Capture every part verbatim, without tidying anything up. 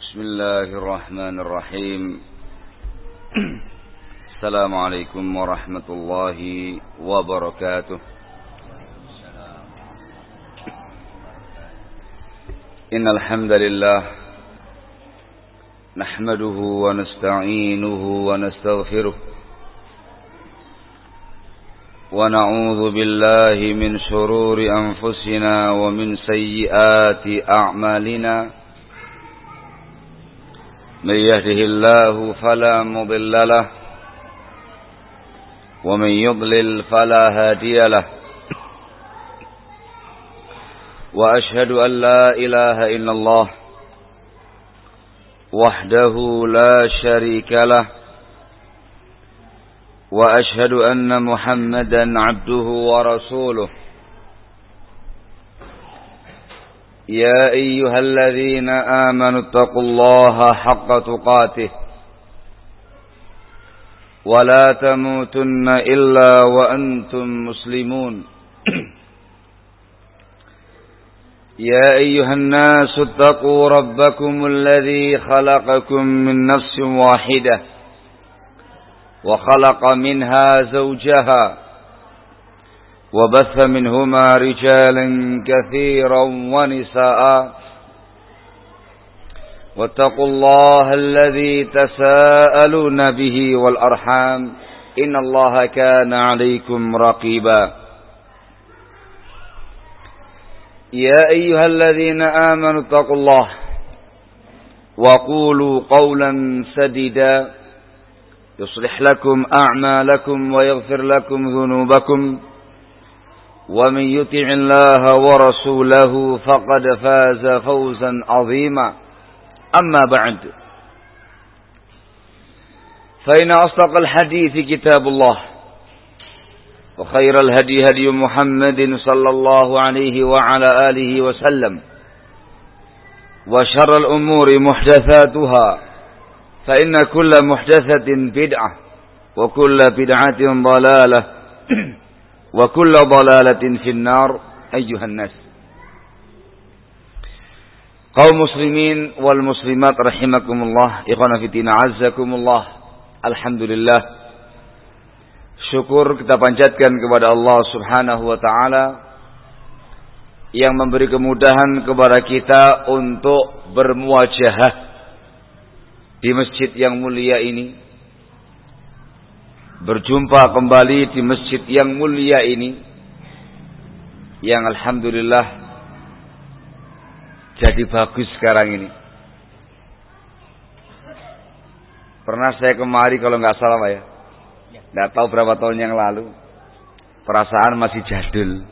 بسم الله الرحمن الرحيم السلام عليكم ورحمة الله وبركاته إن الحمد لله نحمده ونستعينه ونستغفره ونعوذ بالله من شرور أنفسنا ومن سيئات أعمالنا من يهده الله فلا مضل له ومن يضلل فلا هادي له وأشهد أن لا إله إلا الله وحده لا شريك له وأشهد أن محمدا عبده ورسوله يا أيها الذين آمنوا اتقوا الله حق تقاته ولا تموتن إلا وأنتم مسلمون يا أيها الناس اتقوا ربكم الذي خلقكم من نفس واحدة وخلق منها زوجها وبث منهما رجالا كثيرا ونساء واتقوا الله الذي تساءلون به والأرحام إن الله كان عليكم رقيبا يا أيها الذين آمنوا اتقوا الله وقولوا قولا سديدا يصلح لكم أعمالكم ويغفر لكم ذنوبكم ومن يطع الله ورسوله فقد فاز فوزا عظيما أما بعد فإن أصدق الحديث كتاب الله وخير الهدي هدي محمد صلى الله عليه وعلى آله وسلم وشر الأمور محدثاتها فإن كل محدثة بدعة وكل بدعة ضلالة وكل ضلالة في النار أيها الناس kaum muslimin wal muslimat rahimakumullah ikhwana fiddin azzakumullah. Alhamdulillah, syukur kita panjatkan kepada Allah subhanahu wa ta'ala yang memberi kemudahan kepada kita untuk bermuwajahah di masjid yang mulia ini, berjumpa kembali di masjid yang mulia ini, yang alhamdulillah jadi bagus sekarang ini. Pernah saya kemari kalau nggak salah ya, nggak tahu berapa tahun yang lalu, perasaan masih jadul.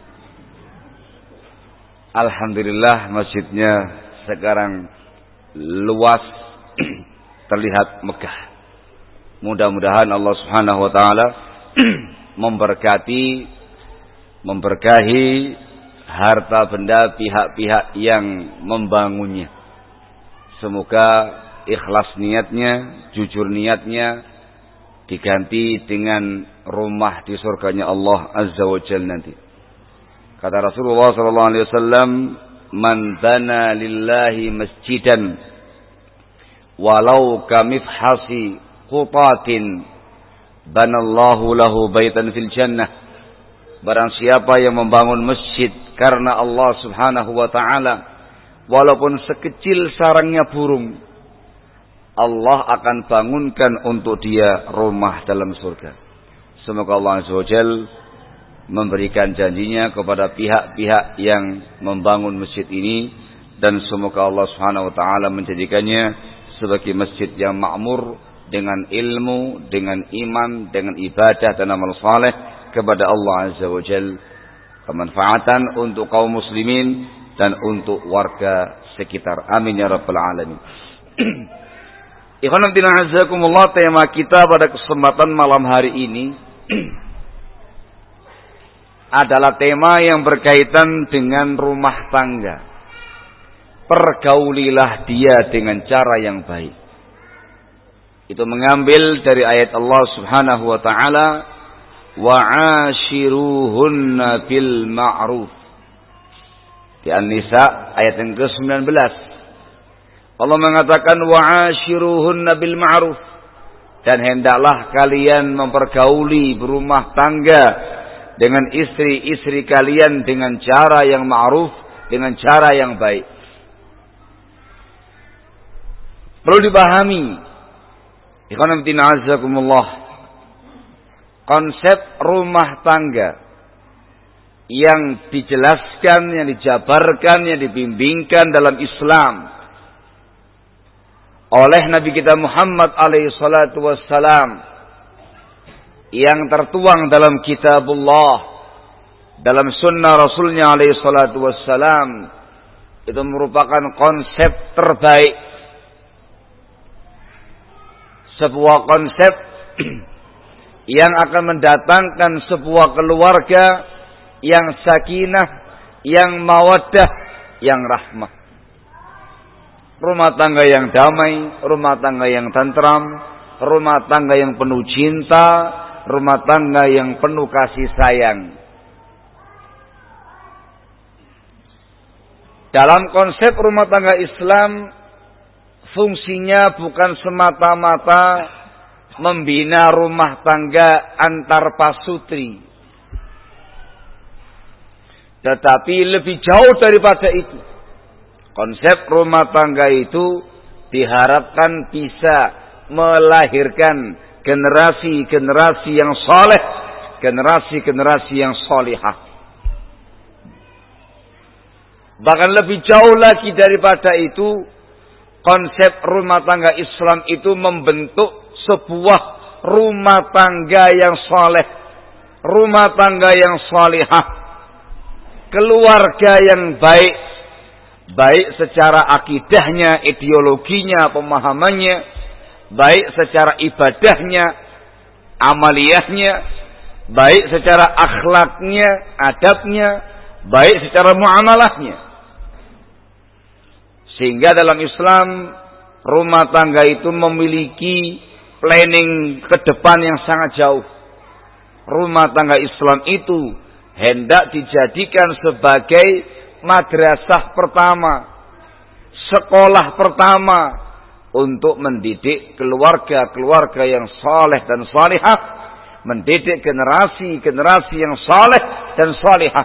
Alhamdulillah masjidnya sekarang luas, terlihat megah. Mudah-mudahan Allah subhanahu wa ta'ala memberkati, memberkahi harta benda pihak-pihak yang membangunnya. Semoga ikhlas niatnya, jujur niatnya, diganti dengan rumah di surganya Allah azza wa jalla nanti. Kata Rasulullah sallallahu alaihi wasallam, man bana lillahi masjidan walau kamifhasi qutatin banallahu lahu baitan fil jannah. Barang siapa yang membangun masjid karena Allah subhanahu wa ta'ala, walaupun sekecil sarangnya burung, Allah akan bangunkan untuk dia rumah dalam surga. Semoga Allah azza wa jalla memberikan janjinya kepada pihak-pihak yang membangun masjid ini, dan semoga Allah subhanahu wa ta'ala menjadikannya sebagai masjid yang makmur dengan ilmu, dengan iman, dengan ibadah dan amal saleh kepada Allah azza wa jalla, kemanfaatan untuk kaum muslimin dan untuk warga sekitar. Amin ya rabbal alamin. Ikhwan fillah azakumullah, tema kita pada kesempatan malam hari ini adalah tema yang berkaitan dengan rumah tangga. Pergaulilah dia dengan cara yang baik. Itu mengambil dari ayat Allah subhanahu wa ta'ala, wa'ashiruhunna bil ma'ruf. Di An-Nisa ayat yang ke sembilan belas. Allah mengatakan wa'ashiruhunna bil ma'ruf, dan hendaklah kalian mempergauli berumah tangga dengan istri-istri kalian dengan cara yang ma'ruf, dengan cara yang baik. Perlu dipahami, ikhwan fillah azakumullah, konsep rumah tangga yang dijelaskan, yang dijabarkan, yang dibimbingkan dalam Islam oleh Nabi kita Muhammad alaihi salatu wassalam, yang tertuang dalam kitabullah, dalam sunnah Rasulnya alaihi salatu wassalam, itu merupakan konsep terbaik. Sebuah konsep yang akan mendatangkan sebuah keluarga yang sakinah, yang mawaddah, yang rahmah. Rumah tangga yang damai, rumah tangga yang tentram, rumah tangga yang penuh cinta, rumah tangga yang penuh kasih sayang. Dalam konsep rumah tangga Islam, fungsinya bukan semata-mata membina rumah tangga antar pasutri, tetapi lebih jauh daripada itu. Konsep rumah tangga itu diharapkan bisa melahirkan generasi-generasi yang saleh, generasi-generasi yang salihah. Bahkan lebih jauh lagi daripada itu, konsep rumah tangga Islam itu membentuk sebuah rumah tangga yang saleh, rumah tangga yang salihah, keluarga yang baik, baik secara akidahnya, ideologinya, pemahamannya, baik secara ibadahnya, amaliyahnya, baik secara akhlaknya, adabnya, baik secara muamalahnya. Sehingga dalam Islam, rumah tangga itu memiliki planning ke depan yang sangat jauh. Rumah tangga Islam itu hendak dijadikan sebagai madrasah pertama, sekolah pertama untuk mendidik keluarga-keluarga yang saleh dan salihah, mendidik generasi-generasi yang saleh dan salihah.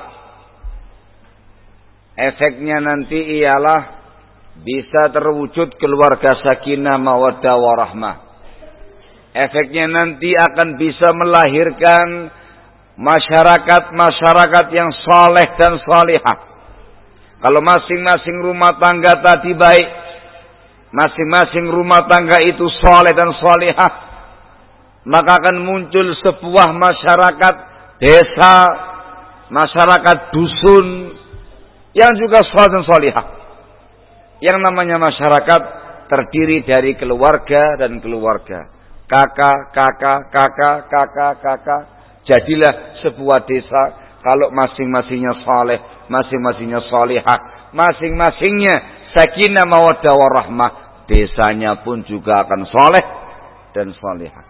Efeknya nanti ialah bisa terwujud keluarga sakinah mawaddah warahmah. Efeknya nanti akan bisa melahirkan masyarakat-masyarakat yang saleh dan salihah. Kalau masing-masing rumah tangga tadi baik, masing-masing rumah tangga itu saleh dan salihah, maka akan muncul sebuah masyarakat desa, masyarakat dusun yang juga saleh dan salihah. Yang namanya masyarakat terdiri dari keluarga dan keluarga, kakak, kakak, kakak, kakak, kakak. Jadilah sebuah desa kalau masing-masingnya saleh, masing-masingnya salihah, masing-masingnya sakinah mawaddah warahmah, desanya pun juga akan saleh dan salihah.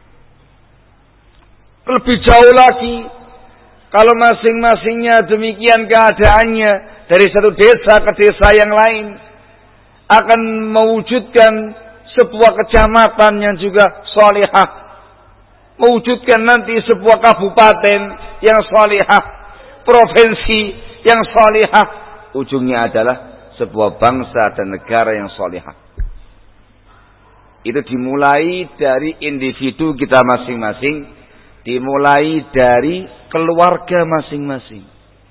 Lebih jauh lagi, kalau masing-masingnya demikian keadaannya, dari satu desa ke desa yang lain, akan mewujudkan sebuah kecamatan yang juga salihah, mewujudkan nanti sebuah kabupaten yang salihah, provinsi yang salihah, ujungnya adalah sebuah bangsa dan negara yang salihah. Itu dimulai dari individu kita masing-masing, dimulai dari keluarga masing-masing.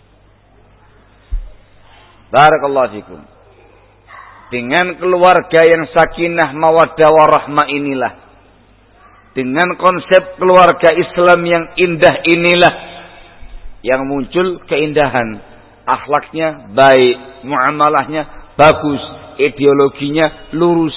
Barakallahu fikum. Dengan keluarga yang sakinah mawaddah warahmah inilah, dengan konsep keluarga Islam yang indah inilah, yang muncul keindahan. Akhlaknya baik, muamalahnya bagus, ideologinya lurus.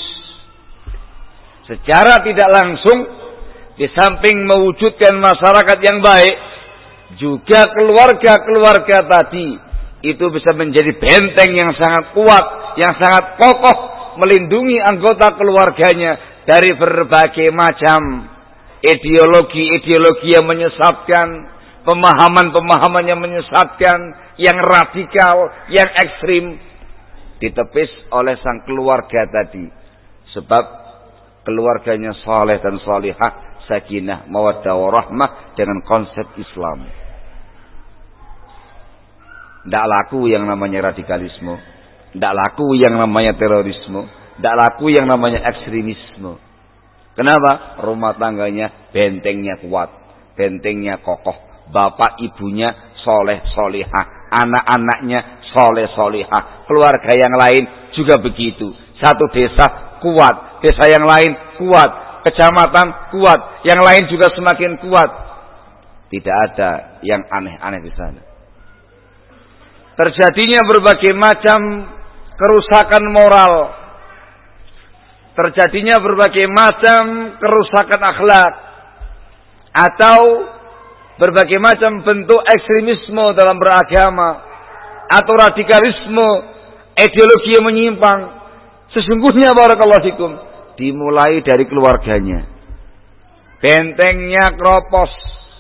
Secara tidak langsung, di samping mewujudkan masyarakat yang baik, juga keluarga-keluarga tadi itu bisa menjadi benteng yang sangat kuat, yang sangat kokoh, melindungi anggota keluarganya dari berbagai macam ideologi-ideologi yang menyesatkan, pemahaman-pemahaman yang menyesatkan, yang radikal, yang ekstrim. ditepis oleh sang keluarga tadi. Sebab keluarganya saleh dan salihah, sakinah, mawaddah warahmah dengan konsep Islam. Tidak laku yang namanya radikalisme, tidak laku yang namanya terorisme, tidak laku yang namanya ekstremisme. Kenapa? Rumah tangganya bentengnya kuat, bentengnya kokoh, bapak ibunya soleh solihah, anak-anaknya soleh solihah, keluarga yang lain juga begitu. Satu desa kuat, desa yang lain kuat, kecamatan kuat, yang lain juga semakin kuat. Tidak ada yang aneh-aneh di sana. Terjadinya berbagai macam kerusakan moral, terjadinya berbagai macam kerusakan akhlak, atau berbagai macam bentuk ekstremisme dalam beragama, atau radikalisme, ideologi yang menyimpang. Sesungguhnya barakallahu fikum dimulai dari keluarganya. Bentengnya keropos,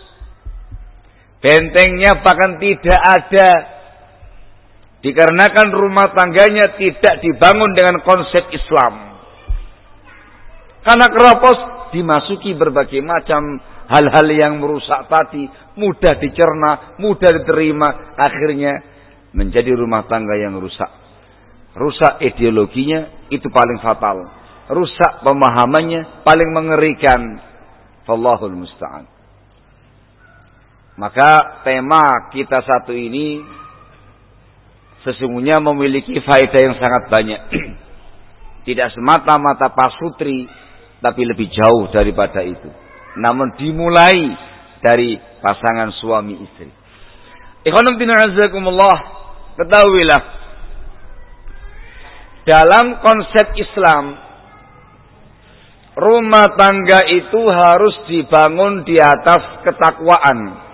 bentengnya bahkan tidak ada, dikarenakan rumah tangganya tidak dibangun dengan konsep Islam. Karena keropos dimasuki berbagai macam hal-hal yang merusak tadi, mudah dicerna, mudah diterima, akhirnya menjadi rumah tangga yang rusak. Rusak ideologinya, itu paling fatal. Rusak pemahamannya, paling mengerikan. Wallahul musta'an. Maka tema kita satu ini sesungguhnya memiliki faedah yang sangat banyak. Tidak semata-mata pasutri, tapi lebih jauh daripada itu. Namun dimulai dari pasangan suami istri. Ikhwanum bin azakumullah, ketahuilah, dalam konsep Islam, rumah tangga itu harus dibangun di atas ketakwaan.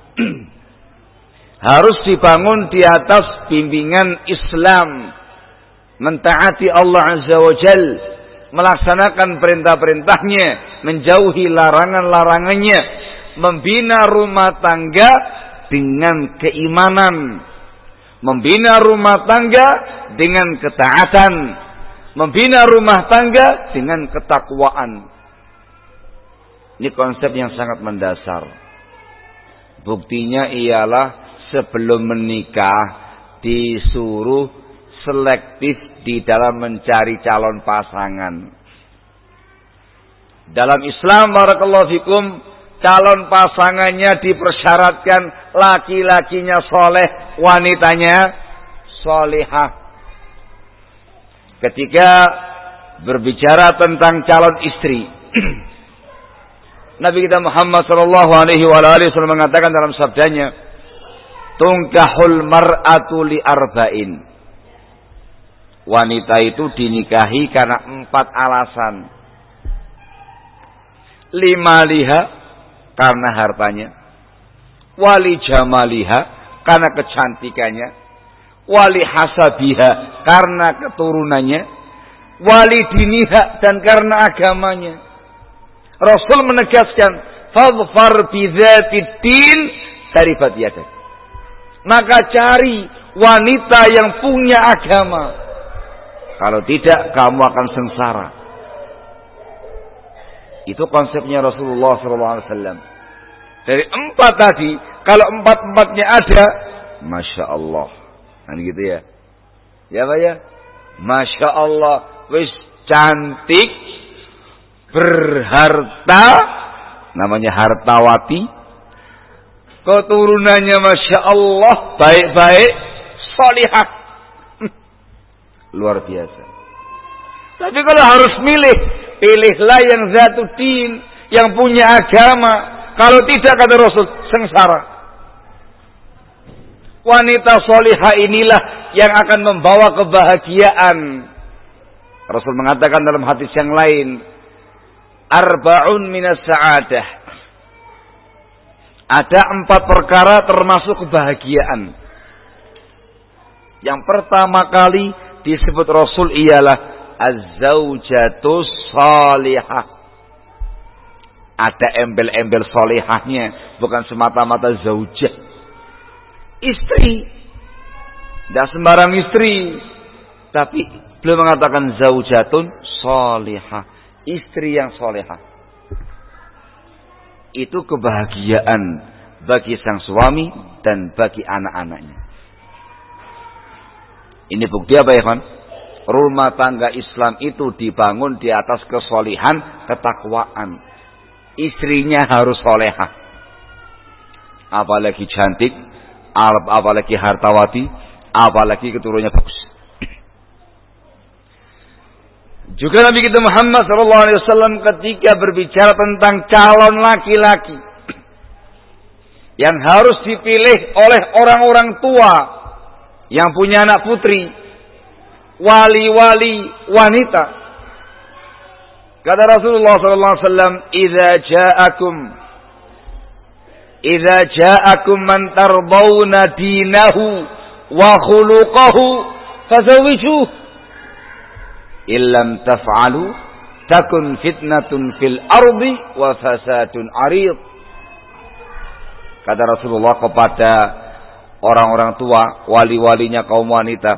Harus dibangun di atas bimbingan Islam, mentaati Allah Azza wa Jal, melaksanakan perintah-perintahnya, menjauhi larangan-larangannya, membina rumah tangga dengan keimanan, membina rumah tangga dengan ketaatan, membina rumah tangga dengan ketakwaan. Ini konsep yang sangat mendasar. Buktinya ialah sebelum menikah disuruh selektif di dalam mencari calon pasangan. Dalam Islam barakallahu fikum, calon pasangannya dipersyaratkan laki-lakinya soleh, wanitanya solihah. Ketika berbicara tentang calon istri, Nabi kita Muhammad sallallahu alaihi wasallam mengatakan dalam sabdanya, tungkahul mar'atu li arba'in. Wanita itu dinikahi karena empat alasan. Lima liha, karena hartanya. Wali jamaliha, karena kecantikannya. Wali hasabiha, karena keturunannya. Wali diniha, dan karena agamanya. Rasul menegaskan, fadfar bidzatid din taribat yadak. Maka cari wanita yang punya agama. Kalau tidak, kamu akan sengsara. Itu konsepnya Rasulullah shallallahu alaihi wasallam. Dari empat tadi, kalau empat-empatnya ada, Masya Allah. Kan gitu ya. Ya Pak ya? Masya Allah. Wis cantik, berharta, namanya hartawati. Keturunannya Masya Allah, baik-baik, solihah. Luar biasa. Tapi kalau harus milih, pilihlah yang zatuddin, yang punya agama. Kalau tidak, kata Rasul, sengsara. Wanita solihah inilah yang akan membawa kebahagiaan. Rasul mengatakan dalam hadis yang lain, arba'un minas sa'adah. Ada empat perkara termasuk kebahagiaan. Yang pertama kali disebut Rasul ialah az-zawjatus salihah. Ada embel-embel salihahnya, bukan semata-mata zaujah. Istri, tidak sembarang istri. Tapi beliau mengatakan zaujatun sholihah, istri yang sholihah. Itu kebahagiaan bagi sang suami dan bagi anak-anaknya. Ini bukti apa ya, kan? Rumah tangga Islam itu dibangun di atas kesolihan, ketakwaan. Istrinya harus solehah. Apalagi cantik, apalagi hartawati, apalagi keturunannya bagus. Juga Nabi kita Muhammad sallallahu alaihi wasallam ketika berbicara tentang calon laki-laki yang harus dipilih oleh orang-orang tua yang punya anak putri, wali-wali wanita. Kata Rasulullah sallallahu alaihi wasallam, "Idza ja'akum idza ja'akum man tardawna dinahu wa khuluquhu fazawwijuhu. Illam taf'alu takun fitnatun fil ardi wa fasadun 'arid." Kata Rasulullah kepada orang-orang tua, wali-walinya kaum wanita,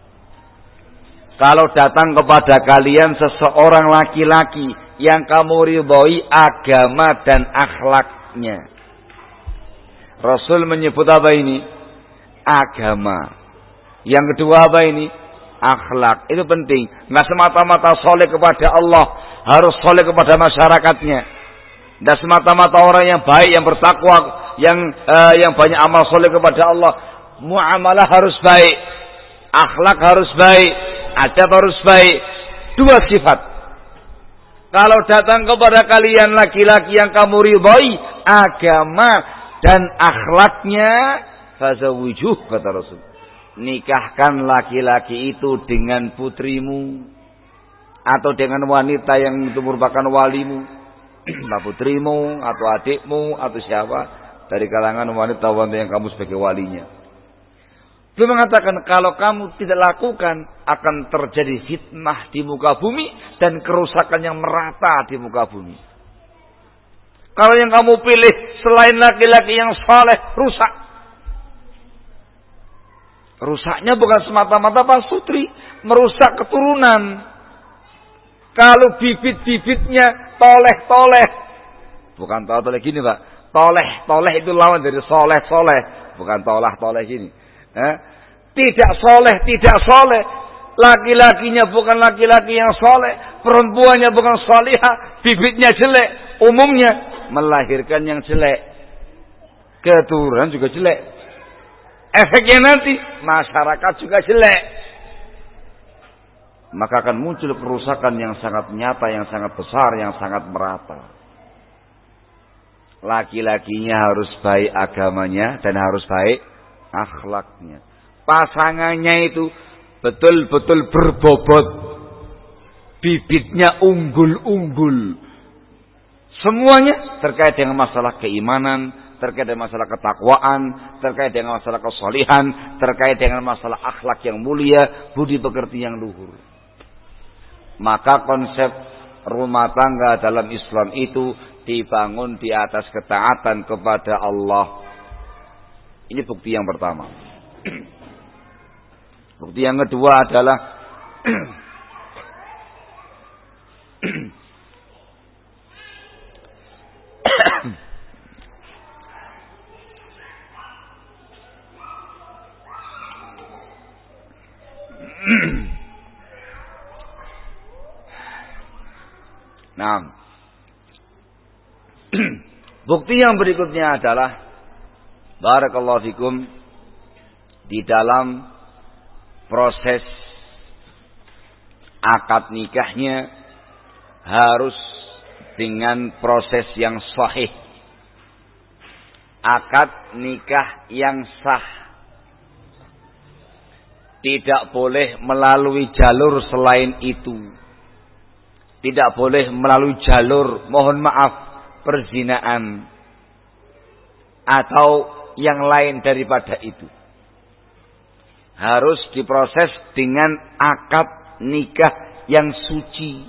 kalau datang kepada kalian seseorang laki-laki yang kamu ridhoi agama dan akhlaknya. Rasul menyebut apa ini? Agama. Yang kedua apa ini? Akhlak. Itu penting. Nggak semata-mata soleh kepada Allah, harus soleh kepada masyarakatnya. Nggak semata-mata orang yang baik, yang bertakwa, yang uh, yang banyak amal soleh kepada Allah. Muamalah harus baik, akhlak harus baik, adab harus baik. Dua sifat. Kalau datang kepada kalian laki-laki yang kamu ridhoi agama dan akhlaknya, fazawwijuh, kata Rasul. Nikahkan laki-laki itu dengan putrimu atau dengan wanita yang itu merupakan walimu, entah putrimu atau adikmu atau siapa dari kalangan wanita-wanita yang kamu sebagai walinya. Beliau mengatakan kalau kamu tidak lakukan akan terjadi fitnah di muka bumi dan kerusakan yang merata di muka bumi. Kalau yang kamu pilih selain laki-laki yang saleh, rusak. Rusaknya bukan semata-mata pas putri, merusak keturunan. Kalau bibit-bibitnya toleh-toleh, bukan toleh gini Pak, toleh-toleh itu lawan dari soleh-soleh, bukan tolah-toleh gini. Eh? Tidak soleh, tidak soleh. Laki-lakinya bukan laki-laki yang soleh, perempuannya bukan solihah, bibitnya jelek, umumnya melahirkan yang jelek, keturunan juga jelek. Efeknya nanti masyarakat juga jelek. Maka akan muncul kerusakan yang sangat nyata, yang sangat besar, yang sangat merata. Laki-lakinya harus baik agamanya dan harus baik akhlaknya. Pasangannya itu betul-betul berbobot. Bibitnya unggul-unggul. Semuanya terkait dengan masalah keimanan, terkait dengan masalah ketakwaan, terkait dengan masalah kesolihan, terkait dengan masalah akhlak yang mulia, budi pekerti yang luhur. Maka konsep rumah tangga dalam Islam itu dibangun di atas ketaatan kepada Allah. Ini bukti yang pertama. Bukti yang kedua adalah nah, bukti yang berikutnya adalah barakallahu fikum, di dalam proses akad nikahnya harus dengan proses yang sahih. Akad nikah yang sah. Tidak boleh melalui jalur selain itu. Tidak boleh melalui jalur, mohon maaf, perzinaan. Atau yang lain daripada itu. Harus diproses dengan akad nikah yang suci.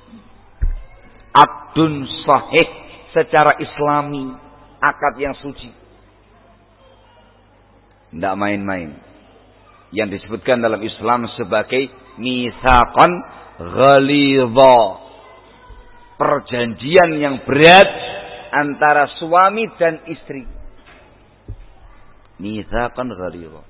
Akdun sahih secara islami. Akad yang suci. Tidak main-main. yang disebutkan dalam Islam sebagai mitsaqan ghalidha, perjanjian yang berat antara suami dan istri. Mitsaqan ghalidha.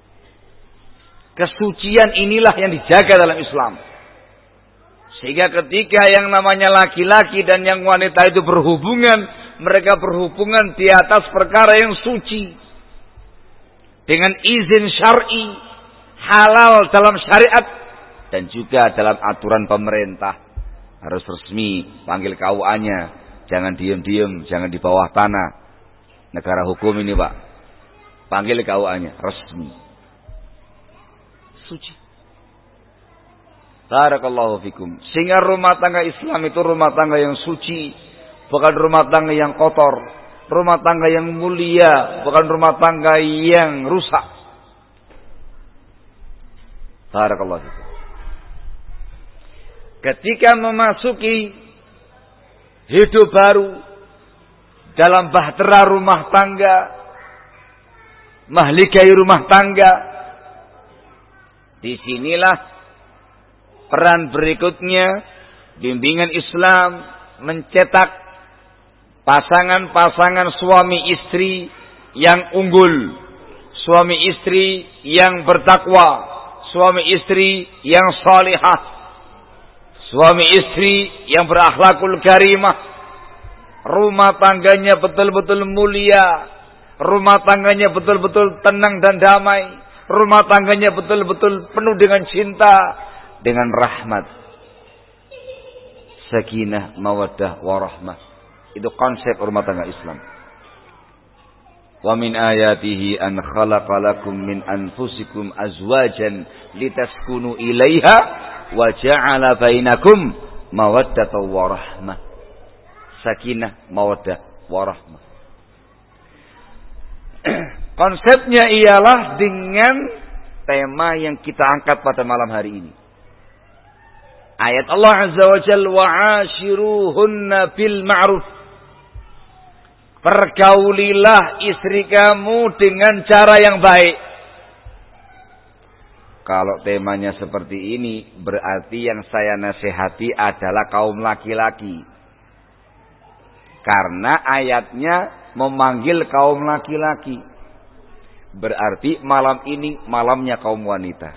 Kesucian inilah yang dijaga dalam Islam. Sehingga ketika yang namanya laki-laki dan yang wanita itu berhubungan, mereka berhubungan di atas perkara yang suci, dengan izin syar'i, halal dalam syariat, dan juga dalam aturan pemerintah. Harus resmi, panggil K U A-nya, jangan diem-diem, jangan di bawah tanah. Negara hukum ini Pak, panggil K U A-nya, resmi, suci. Barakallahu fikum. Sehingga rumah tangga Islam itu rumah tangga yang suci, bukan rumah tangga yang kotor, rumah tangga yang mulia, bukan rumah tangga yang rusak. Barakallahu fikum. Ketika memasuki hidup baru dalam bahtera rumah tangga, mahligai rumah tangga, disinilah peran berikutnya, bimbingan Islam mencetak pasangan-pasangan suami istri yang unggul, suami istri yang bertakwa, suami istri yang salihah, suami istri yang berakhlakul karimah, rumah tangganya betul-betul mulia, rumah tangganya betul-betul tenang dan damai, rumah tangganya betul-betul penuh dengan cinta, dengan rahmat, sakinah, mawaddah, warahmah. Itu konsep rumah tangga Islam. Wa min ayatihi an khalaqa lakum min anfusikum azwajan litaskunu ilaiha wa ja'ala bainakum mawaddatan wa rahmah. Sakinah, mawaddah, warahmah. Konsepnya ialah dengan tema yang kita angkat pada malam hari ini. Ayat Allah Azza wa Jalla, wa'ashiruhunna bil ma'ruf. Pergaulilah istri kamu dengan cara yang baik. Kalau temanya seperti ini, berarti yang saya nasihati adalah kaum laki-laki. Karena ayatnya memanggil kaum laki-laki. Berarti malam ini malamnya kaum wanita.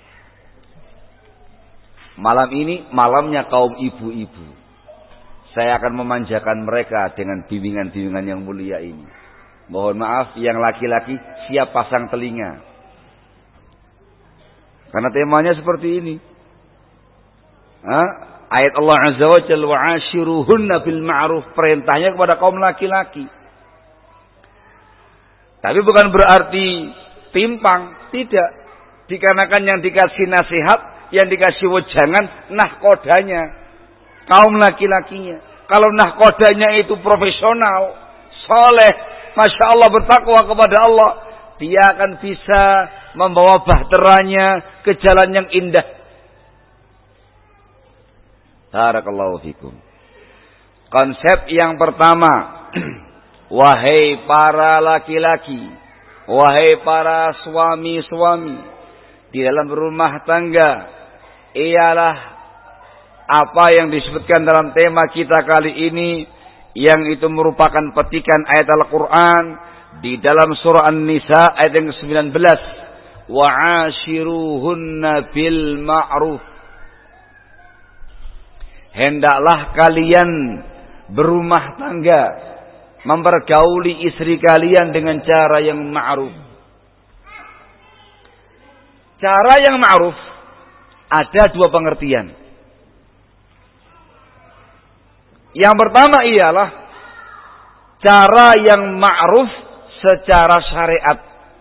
Malam ini malamnya kaum ibu-ibu. Saya akan memanjakan mereka dengan bimbingan-bimbingan yang mulia ini. Mohon maaf yang laki-laki siap pasang telinga. Karena temanya seperti ini. Hah? Ayat Allah Azza wa Jalla, wa'ashiruhunna bil ma'ruf, perintahnya kepada kaum laki-laki. Tapi bukan berarti timpang, tidak. Dikarenakan yang dikasih nasihat, yang dikasih wejangan nahkodanya, kaum laki-lakinya. Kalau nahkodanya itu profesional, soleh, masya Allah, bertakwa kepada Allah, dia akan bisa membawa bahteranya ke jalan yang indah. Barakallahu fikum. Konsep yang pertama, wahai para laki-laki, wahai para suami-suami di dalam rumah tangga, ialah apa yang disebutkan dalam tema kita kali ini, yang itu merupakan petikan ayat Al-Quran di dalam surah An-Nisa ayat yang kesembilan belas. Wa'ashiruhunna bil ma'ruf. Hendaklah kalian berumah tangga, mempergauli istri kalian dengan cara yang ma'ruf. Cara yang ma'ruf ada dua pengertian. Yang pertama ialah cara yang ma'ruf secara syariat.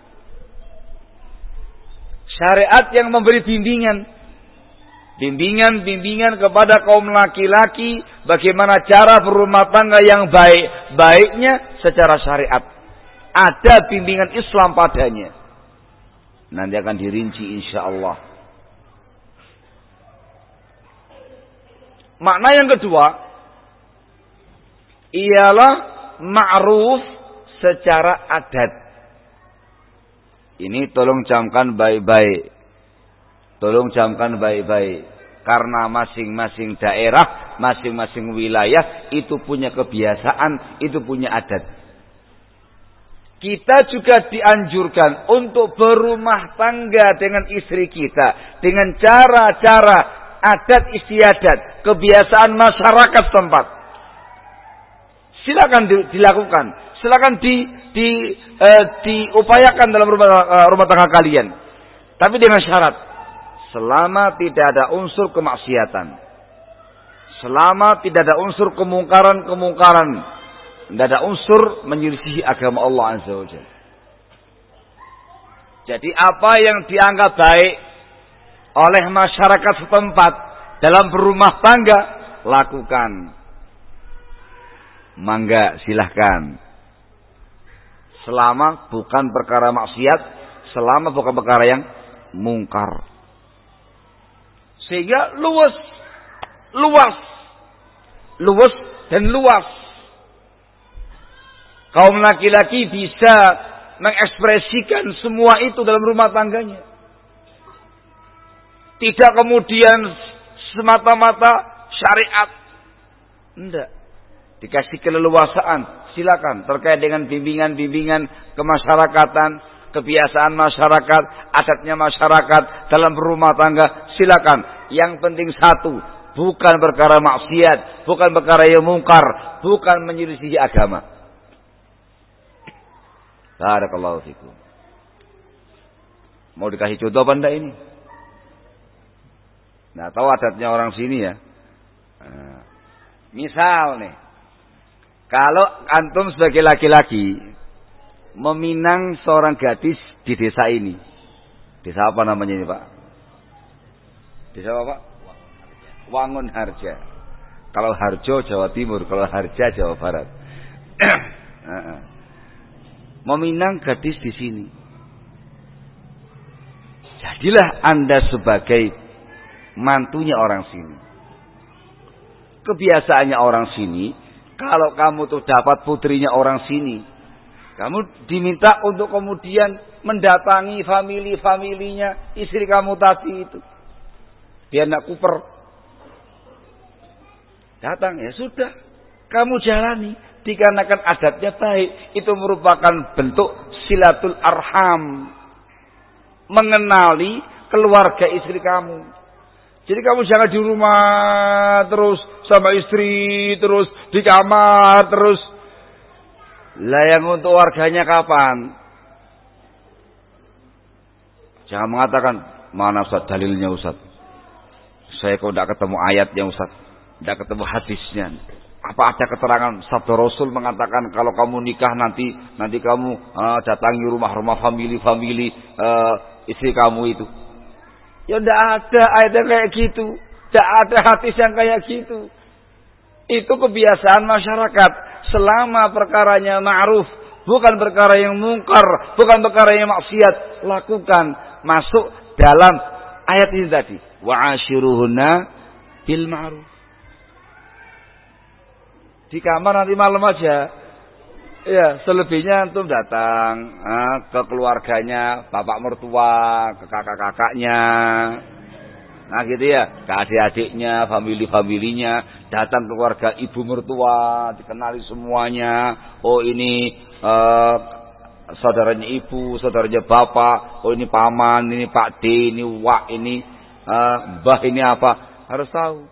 Syariat yang memberi bimbingan. Bimbingan-bimbingan kepada kaum laki-laki bagaimana cara berumah tangga yang baik. Baiknya secara syariat. Ada bimbingan Islam padanya. Nanti akan dirinci insyaAllah. Makna yang kedua ialah ma'ruf secara adat. Ini tolong camkan baik-baik. Tolong camkan baik-baik. Karena masing-masing daerah, masing-masing wilayah itu punya kebiasaan, itu punya adat. Kita juga dianjurkan untuk berumah tangga dengan istri kita. Dengan cara-cara adat istiadat, kebiasaan masyarakat setempat. Silakan dilakukan. Silakan di, di, eh, diupayakan dalam rumah, uh, rumah tangga kalian. Tapi dengan syarat. Selama tidak ada unsur kemaksiatan. Selama tidak ada unsur kemungkaran-kemungkaran. Tidak ada unsur menyelisihi agama Allah Azza wa Jalla. Jadi apa yang dianggap baik oleh masyarakat setempat dalam berumah tangga, lakukan. Mangga, silahkan. Selama bukan perkara maksiat, selama bukan perkara yang mungkar. Sehingga luas, luas, luas dan luas. Kaum laki-laki bisa mengekspresikan semua itu dalam rumah tangganya. Tidak kemudian semata-mata syariat. Tidak. Dikasih keleluasaan. Silakan. Terkait dengan bimbingan-bimbingan kemasyarakatan, kebiasaan masyarakat, adatnya masyarakat dalam berumah tangga. Silakan. Yang penting satu. Bukan perkara maksiat. Bukan perkara yang mungkar. Bukan menyelisihi agama. Barakallahu fikum. Mau dikasih contoh apa enggak ini? Nah, tahu adatnya orang sini ya. Nah, misal nih, kalau antum sebagai laki-laki meminang seorang gadis di desa ini, desa apa namanya ini Pak? Desa apa Pak? Wangun Harja. Kalau Harjo Jawa Timur, kalau Harja Jawa Barat. Meminang gadis di sini. Jadilah Anda sebagai mantunya orang sini. Kebiasaannya orang sini, kalau kamu tuh dapat putrinya orang sini, kamu diminta untuk kemudian mendatangi famili-familinya istri kamu tadi itu. Dia nak kuper. Datang, ya sudah. Kamu jalani. Dikarenakan adatnya baik. Itu merupakan bentuk silatul arham. Mengenali keluarga istri kamu. Jadi kamu jangan di rumah terus sama istri, terus di kamar terus. Lah yang untuk warganya kapan? Jangan mengatakan, mana Ustaz dalilnya Ustaz? Saya kok tidak ketemu ayatnya Ustaz, tidak ketemu hadisnya. Apa ada keterangan sabda Rasul mengatakan kalau kamu nikah nanti nanti kamu uh, datangi rumah-rumah famili-famili uh, istri kamu itu? Ya tidak ada ayat yang kayak gitu. Tidak ada hadis yang kayak gitu. Itu kebiasaan masyarakat. Selama perkaranya ma'ruf. Bukan perkara yang mungkar. Bukan perkara yang maksiat. Lakukan. Masuk dalam ayat ini tadi. Wa'ashiruhunna bil ma'ruf. Di kamar nanti malam aja. Ya, selebihnya antum datang eh, ke keluarganya, bapak mertua, ke kakak-kakaknya. Nah gitu ya, ke adik-adiknya, famili-familinya, datang ke keluarga ibu mertua, dikenali semuanya. Oh ini eh, saudaranya ibu, saudaranya bapak, oh ini paman, ini Pak D, ini Wak, ini eh, Mbah, ini apa. Harus tahu.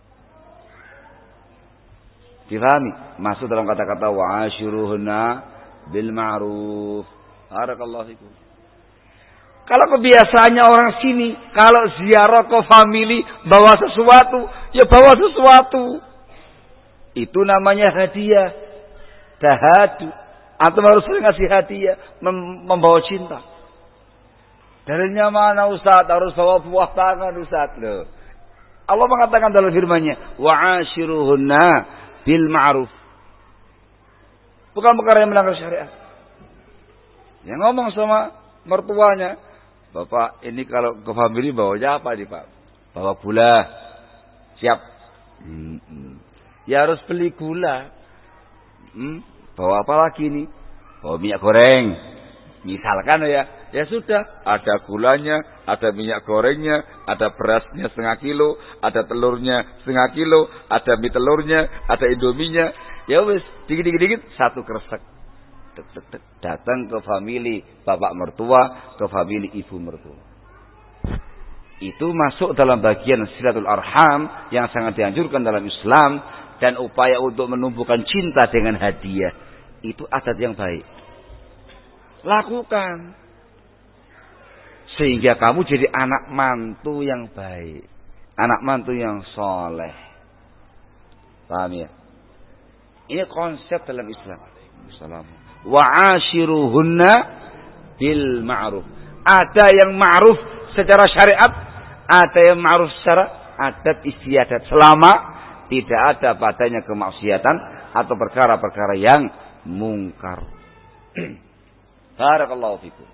Difahami? Masuk dalam kata-kata wa'ashiruhunna bil ma'ruf. Barakallahu fikum. Kalau kebiasaannya orang sini, kalau ziarah ke famili bawa sesuatu, ya bawa sesuatu. Itu namanya hadiah. Tahadu. Antum harus sering ngasih hadiah, mem membawa cinta. Dalilnya mana Ustaz? Harus bawa buah tangan Ustaz. Loh. Allah mengatakan dalam firman-Nya, wa'ashiruhunna bil ma'ruf. Bukan perkara yang melanggar syariat. Yang ngomong sama mertuanya, Bapak ini kalau ke family bawanya apa nih Pak? Bawa gula. Siap. Hmm, hmm. Ya harus beli gula. Hmm, bawa apa lagi nih? Bawa minyak goreng. Misalkan ya. ya sudah, ada gulanya, ada minyak gorengnya, ada berasnya setengah kilo, ada telurnya setengah kilo, ada mie telurnya, ada indominya. Ya wis, dikit-dikit satu kresek. Datang ke famili bapak mertua, ke famili ibu mertua. Itu masuk dalam bagian silatul arham yang sangat dianjurkan dalam Islam, dan upaya untuk menumbuhkan cinta dengan hadiah. Itu adat yang baik. Lakukan. Sehingga kamu jadi anak mantu yang baik. Anak mantu yang soleh. Paham ya? Ini konsep dalam Islam. Assalamualaikum. Wa'ashiruhunna bil ma'ruf. Ada yang ma'ruf secara syariat, ada yang ma'ruf secara adat istiadat. Selama tidak ada padanya kemaksiatan atau perkara-perkara yang mungkar. Barakallahu fikum.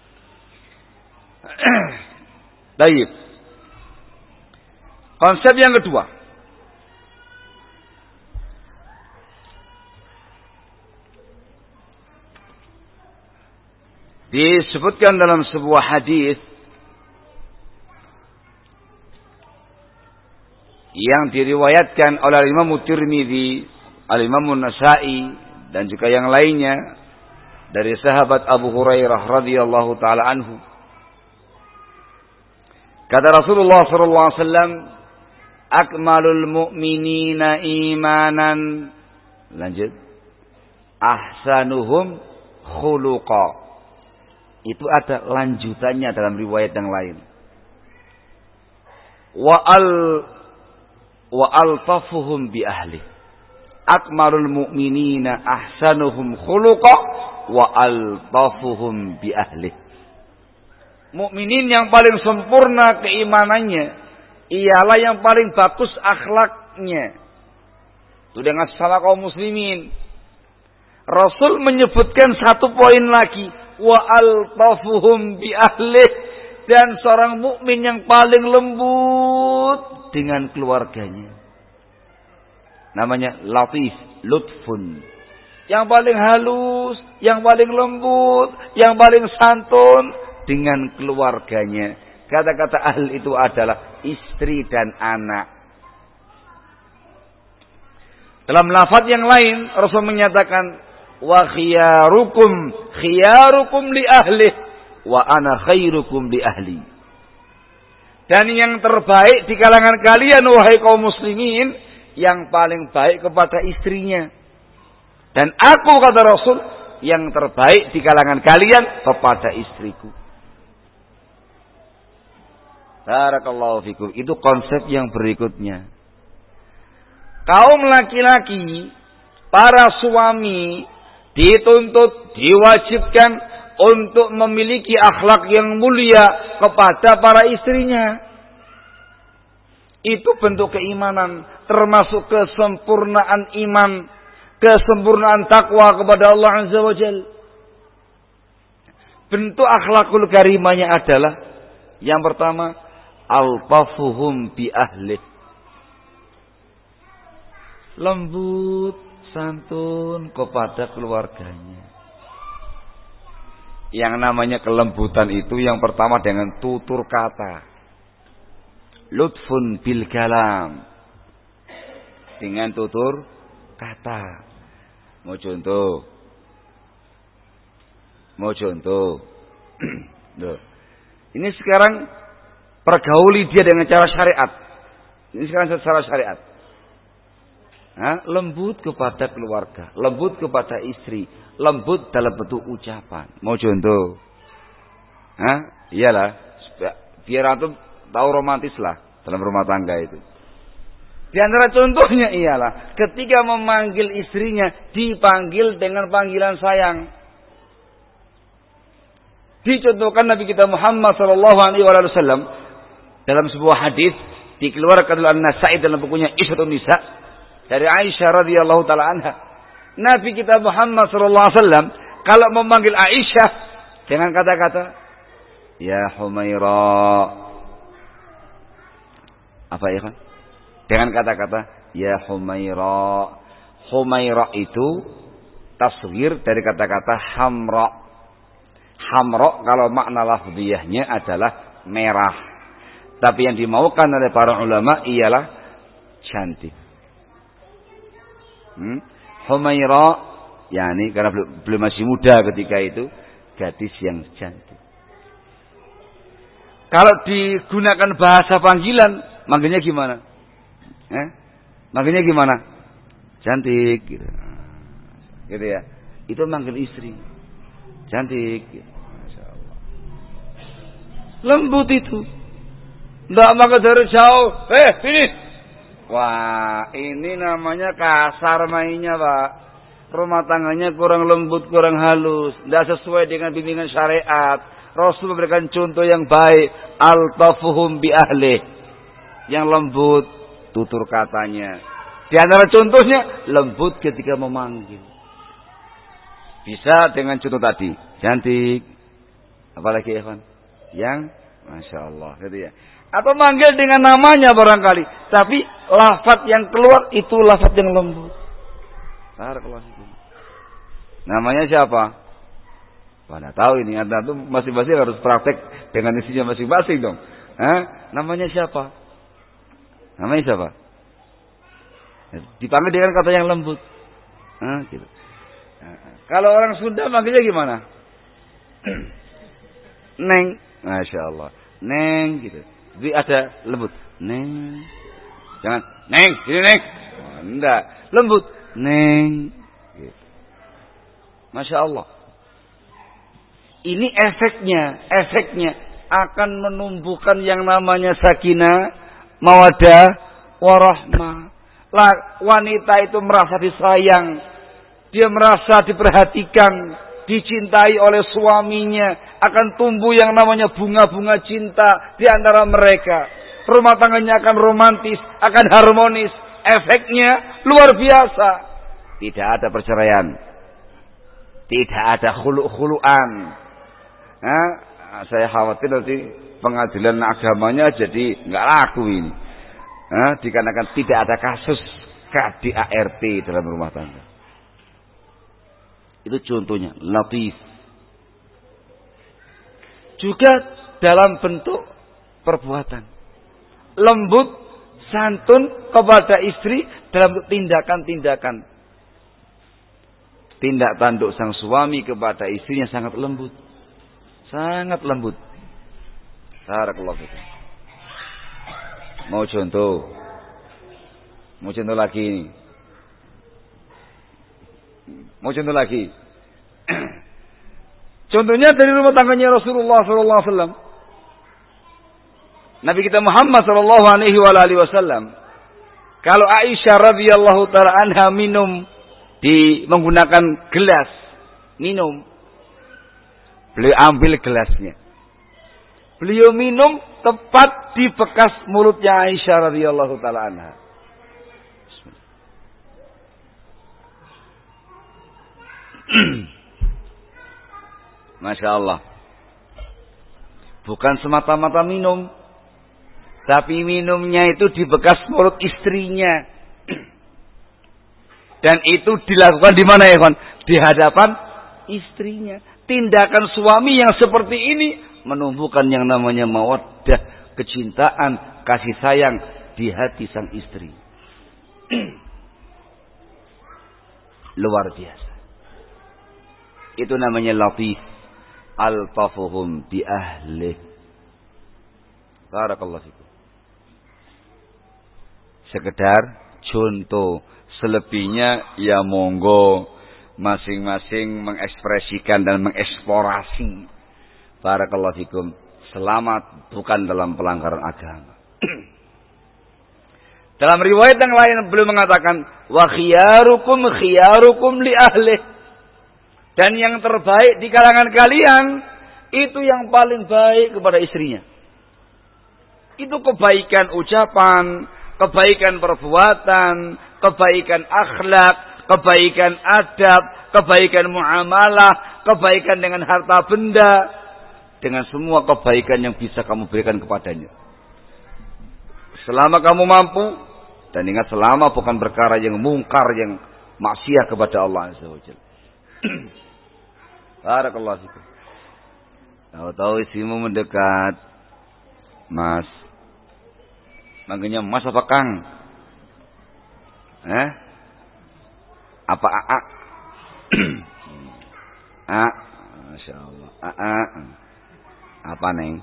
Baik. Konsep yang kedua. Disebutkan dalam sebuah hadis yang diriwayatkan oleh Imam Tirmidzi, Al-Imam Nasa'i dan juga yang lainnya dari sahabat Abu Hurairah radhiyallahu taala anhu. Kata Rasulullah sallallahu alaihi wasallam, akmalul mu'minina imanan, lanjut, ahsanuhum khuluqa. Itu ada lanjutannya dalam riwayat yang lain. Wa al wa altafuhum bi ahli. Akmalul mu'minina ahsanuhum khuluqa wa altafuhum bi ahli. Mukminin yang paling sempurna keimanannya ialah yang paling bagus akhlaknya. Itu dengan sama kaum muslimin. Rasul menyebutkan satu poin lagi, wa altafuhum bi ahlih, dan seorang mukmin yang paling lembut dengan keluarganya. Namanya latif, lutfun. Yang paling halus, yang paling lembut, yang paling santun dengan keluarganya. Kata-kata ahl itu adalah istri dan anak. Dalam lafaz yang lain Rasul menyatakan, wa khiyarukum khiyarukum li ahli wa ana khairukum li ahli. Dan yang terbaik di kalangan kalian wahai kaum muslimin, yang paling baik kepada istrinya. Dan aku, kata Rasul, yang terbaik di kalangan kalian kepada istriku. Barakallahu fikum. Itu konsep yang berikutnya. Kaum laki-laki, para suami dituntut, diwajibkan untuk memiliki akhlak yang mulia kepada para istrinya. Itu bentuk keimanan, termasuk kesempurnaan iman, kesempurnaan takwa kepada Allah Azza wa Jalla. Bentuk akhlakul karimahnya adalah yang pertama, altafuhum bi ahlih. Lembut, santun kepada keluarganya. Yang namanya kelembutan itu yang pertama dengan tutur kata. Lutfun bil kalam. Dengan tutur kata. Mau contoh. Mau contoh. Loh. Ini sekarang pergauli dia dengan cara syariat. Ini sekarang secara syariat. Nah, lembut kepada keluarga, lembut kepada istri, lembut dalam bentuk ucapan. Mau contoh? Nah, iyalah, biar antum tahu romantis lah dalam rumah tangga itu. Di antara contohnya ialah ketika memanggil istrinya dipanggil dengan panggilan sayang. Dicontohkan Nabi kita Muhammad sallallahu alaihi wasallam dalam sebuah hadis dikeluarkan oleh An-Nasa'i dalam bukunya Isratun Nisa. Dari Aisyah radhiyallahu taala anha. Nabi kita Muhammad sallallahu alaihi wasallam kalau memanggil Aisyah dengan kata-kata ya Humaira. Apa ya kan? Dengan kata-kata ya Humaira. Humaira itu tasghir dari kata-kata hamra. Hamra kalau makna lafziyahnya adalah merah. Tapi yang dimaukan oleh para ulama ialah cantik. Hmm? Humaira, yakni karena belum masih muda ketika itu, gadis yang cantik. Kalau digunakan bahasa panggilan, manggilnya gimana? Eh? Manggilnya gimana? Cantik, gitu. Gitu ya. Itu manggil istri. Cantik. Gitu. Masya Allah. Lembut itu. Tidak maka dari jauh. Eh, sini. Wah, ini namanya kasar mainnya, Pak. Rumah tangganya kurang lembut, kurang halus. Tidak sesuai dengan bimbingan syariat. Rasul memberikan contoh yang baik. Al-tafuhum bi ahlih. Yang lembut, tutur katanya. Di antara contohnya, lembut ketika memanggil. Bisa dengan contoh tadi. Cantik. Apalagi, Evan? Yang, Masya Allah. Gitu ya. Atau manggil dengan namanya barangkali. Tapi lafaz yang keluar itu lafaz yang lembut. Namanya siapa? Pada tahu ini. Anda tuh masing-masing harus praktek dengan isinya masing-masing dong. Hah? Namanya siapa? Namanya siapa? Dipanggil dengan kata yang lembut. Hah, gitu. Kalau orang Sunda manggilnya gimana? Neng. Masya Allah. Neng gitu. Jadi ada lembut. Neng. Jangan. Neng. Sini Neng. Oh, enggak. Lembut. Neng. Gitu. Masya Allah. Ini efeknya. Efeknya. Akan menumbuhkan yang namanya sakinah. Mawaddah. Warahmah. Wanita itu merasa disayang. Dia merasa diperhatikan, dicintai oleh suaminya, akan tumbuh yang namanya bunga-bunga cinta di antara mereka. Rumah tangganya akan romantis, akan harmonis. Efeknya luar biasa. Tidak ada perceraian. Tidak ada khulu-khuluan. Nah, saya khawatir nanti pengadilan agamanya jadi nggak laku ini. Nah, dikarenakan tidak ada kasus K D A R T dalam rumah tangga. Itu contohnya, latif. Juga dalam bentuk perbuatan. Lembut, santun kepada istri dalam tindakan-tindakan. Tindak tanduk sang suami kepada istrinya sangat lembut. Sangat lembut. Barakallahu fikum. Mau contoh? Mau contoh lagi ini? Mau contoh lagi? Contohnya dari rumah tangganya Rasulullah sallallahu alaihi wasallam. Nabi kita Muhammad sallallahu alaihi wasallam. Kalau Aisyah radhiyallahu taala anha minum di menggunakan gelas minum, beliau ambil gelasnya. Beliau minum tepat di bekas mulutnya Aisyah radhiyallahu taala anha. Masya Allah. Bukan semata-mata minum, tapi minumnya itu di bekas mulut istrinya. Dan itu dilakukan di mana ya, kawan? Di hadapan istrinya. Tindakan suami yang seperti ini menumbuhkan yang namanya mawaddah, kecintaan, kasih sayang di hati sang istri. Luar biasa. Itu namanya latif. Al-tafuhum bi ahlih. Barakallahu fikum. Sekedar contoh, selebihnya ya monggo masing-masing mengekspresikan dan mengeksplorasi. Barakallahu fikum. Selamat bukan dalam pelanggaran agama. Dalam riwayat yang lain beliau mengatakan wa khiyarukum khiyarukum li ahlih. Dan yang terbaik di kalangan kalian itu yang paling baik kepada istrinya. Itu kebaikan ucapan, kebaikan perbuatan, kebaikan akhlak, kebaikan adab, kebaikan muamalah, kebaikan dengan harta benda, dengan semua kebaikan yang bisa kamu berikan kepadanya. Selama kamu mampu, dan ingat selama bukan perkara yang mungkar, yang maksiat kepada Allah Azza wa Jalla. Barakallahu fikum. Tahu-tahu istrimu mendekat. Mas. Manggilnya Mas apa Kang? Eh? Apa A A? A. Masya Allah. A A. Apa Neng?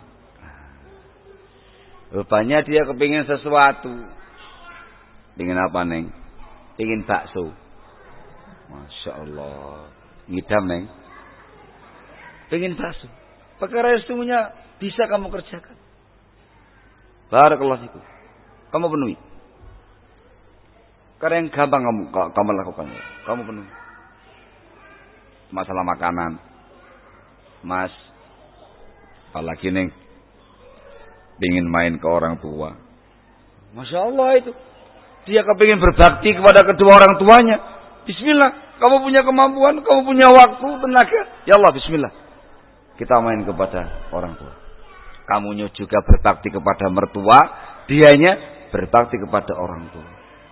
Rupanya dia kepingin sesuatu. Pingin apa Neng? Pingin bakso. Masya Allah. Ngidam Neng. Pingin bakso. Perkara yang semuanya bisa kamu kerjakan. Barakallahu fikum. Kamu penuhi. Karena yang gampang kamu kamu lakukan. Kamu penuhi. Masalah makanan. Mas. Apalagi Neng. Pingin main ke orang tua. Masya Allah itu. Dia kepingin berbakti kepada kedua orang tuanya. Bismillah. Kamu punya kemampuan. Kamu punya waktu, tenaga. Ya Allah, bismillah. Kita main kepada orang tua. Kamunya juga berbakti kepada mertua. Dianya berbakti kepada orang tua.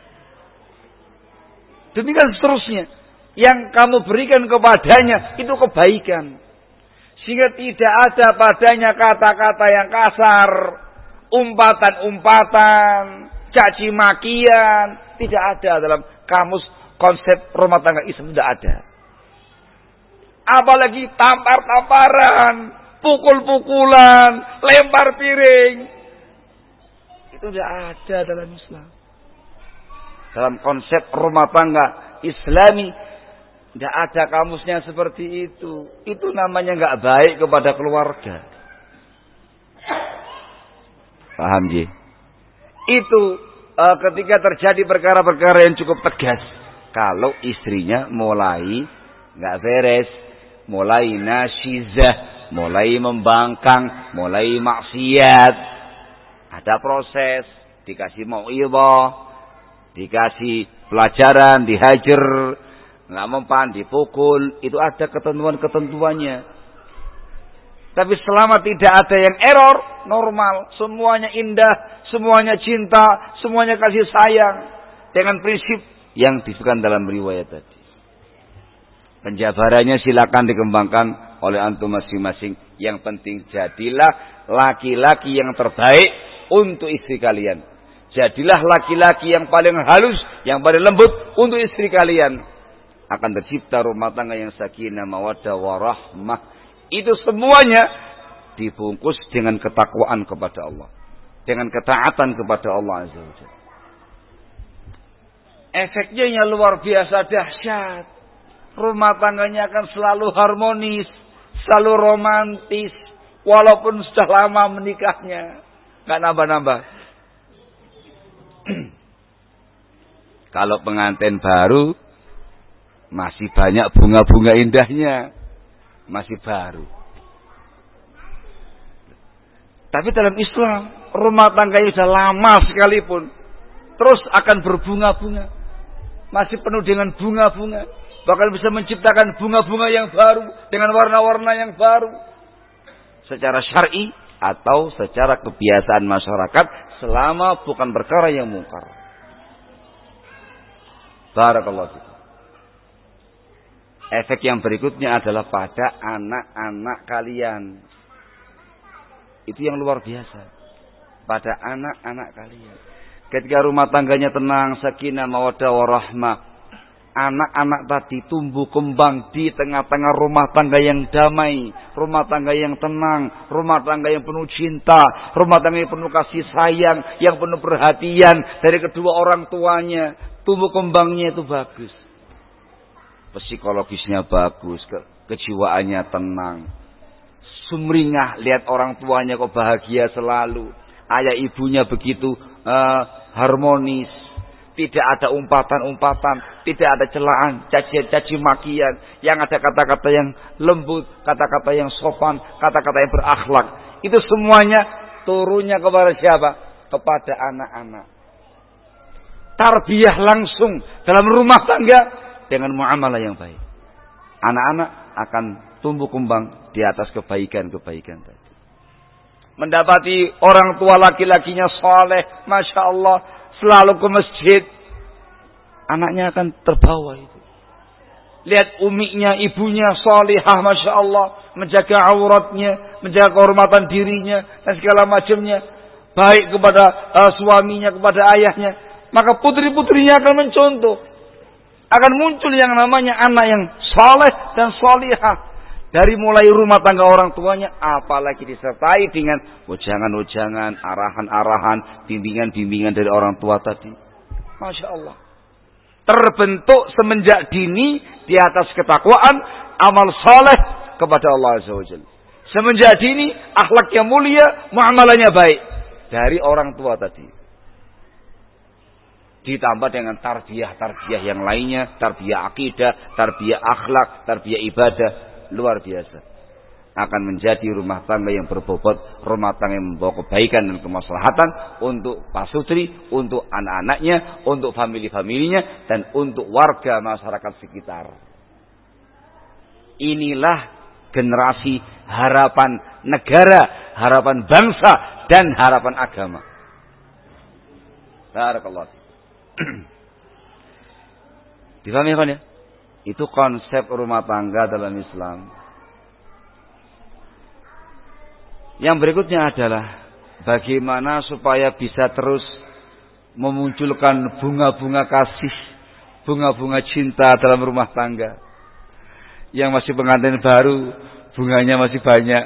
Demikian seterusnya. Yang kamu berikan kepadanya itu kebaikan. Sehingga tidak ada padanya kata-kata yang kasar. Umpatan-umpatan. Caci makian. Tidak ada dalam kamus konsep rumah tangga Islam. Tidak ada. Apalagi tampar-tamparan, pukul-pukulan, lempar piring. Itu tidak ada dalam Islam. Dalam konsep rumah tangga Islami, tidak ada kamusnya seperti itu. Itu namanya nggak baik kepada keluarga. Paham Ji? Itu uh, ketika terjadi perkara-perkara yang cukup tegas. Kalau istrinya mulai nggak beres. Mulai nasyizah, mulai membangkang, mulai maksiat. Ada proses, dikasih mau'idhah, dikasih pelajaran, dihajar, nggak mempan, dipukul. Itu ada ketentuan-ketentuannya. Tapi selama tidak ada yang error, normal. Semuanya indah, semuanya cinta, semuanya kasih sayang. Dengan prinsip yang disebutkan dalam riwayat tadi. Penjabarannya silakan dikembangkan oleh antum masing-masing. Yang penting jadilah laki-laki yang terbaik untuk istri kalian. Jadilah laki-laki yang paling halus, yang paling lembut untuk istri kalian. Akan tercipta rumah tangga yang sakinah, mawaddah, warahmah. Itu semuanya dibungkus dengan ketakwaan kepada Allah. Dengan ketaatan kepada Allah Azza wa Jalla. Efeknya yang luar biasa dahsyat. Rumah tangganya akan selalu harmonis, selalu romantis, walaupun sudah lama menikahnya, nggak nambah-nambah. Kalau pengantin baru, masih banyak bunga-bunga indahnya, masih baru. Tapi dalam Islam, rumah tangganya sudah lama sekalipun, terus akan berbunga-bunga, masih penuh dengan bunga-bunga. Bahkan bisa menciptakan bunga-bunga yang baru. Dengan warna-warna yang baru. Secara syar'i. Atau secara kebiasaan masyarakat. Selama bukan perkara yang mungkar. Barakallahu fikum. Efek yang berikutnya adalah pada anak-anak kalian. Itu yang luar biasa. Pada anak-anak kalian. Ketika rumah tangganya tenang. Sakinah, mawaddah, warahmah. Anak-anak tadi tumbuh kembang di tengah-tengah rumah tangga yang damai, rumah tangga yang tenang, rumah tangga yang penuh cinta, rumah tangga yang penuh kasih sayang, yang penuh perhatian dari kedua orang tuanya. Tumbuh kembangnya itu bagus. Psikologisnya bagus, ke kejiwaannya tenang. Sumringah lihat orang tuanya kok bahagia selalu. Ayah ibunya begitu uh, harmonis. Tidak ada umpatan-umpatan, tidak ada celaan, caci-caci makian. Yang ada kata-kata yang lembut, kata-kata yang sopan, kata-kata yang berakhlak. Itu semuanya turunnya kepada siapa? Kepada anak-anak. Tarbiyah langsung dalam rumah tangga dengan muamalah yang baik. Anak-anak akan tumbuh kembang di atas kebaikan-kebaikan tadi. Mendapati orang tua laki-lakinya soleh, Masya Allah, selalu ke masjid, anaknya akan terbawa itu. Lihat uminya, ibunya salihah, masya Allah, menjaga auratnya, menjaga kehormatan dirinya dan segala macamnya, baik kepada uh, suaminya, kepada ayahnya. Maka putri-putrinya akan mencontoh, akan muncul yang namanya anak yang saleh dan salihah. Dari mulai rumah tangga orang tuanya, apalagi disertai dengan ujangan-ujangan, arahan-arahan, bimbingan-bimbingan dari orang tua tadi. Masya Allah. Terbentuk semenjak dini di atas ketakwaan, amal saleh kepada Allah Azza wa Jalla. Semenjak dini, akhlaknya mulia, muamalahnya baik. Dari orang tua tadi. Ditambah dengan tarbiyah-tarbiyah yang lainnya, tarbiyah akidah, tarbiyah akhlak, tarbiyah ibadah. Luar biasa. Akan menjadi rumah tangga yang berbobot, rumah tangga yang membawa kebaikan dan kemaslahatan untuk pasutri, untuk anak-anaknya, untuk famili-familinya, dan untuk warga masyarakat sekitar. Inilah generasi harapan negara, harapan bangsa, dan harapan agama. Barakallahu. Difahami kan ya? Itu konsep rumah tangga dalam Islam. Yang berikutnya adalah bagaimana supaya bisa terus memunculkan bunga-bunga kasih, bunga-bunga cinta dalam rumah tangga. Yang masih pengantin baru, bunganya masih banyak.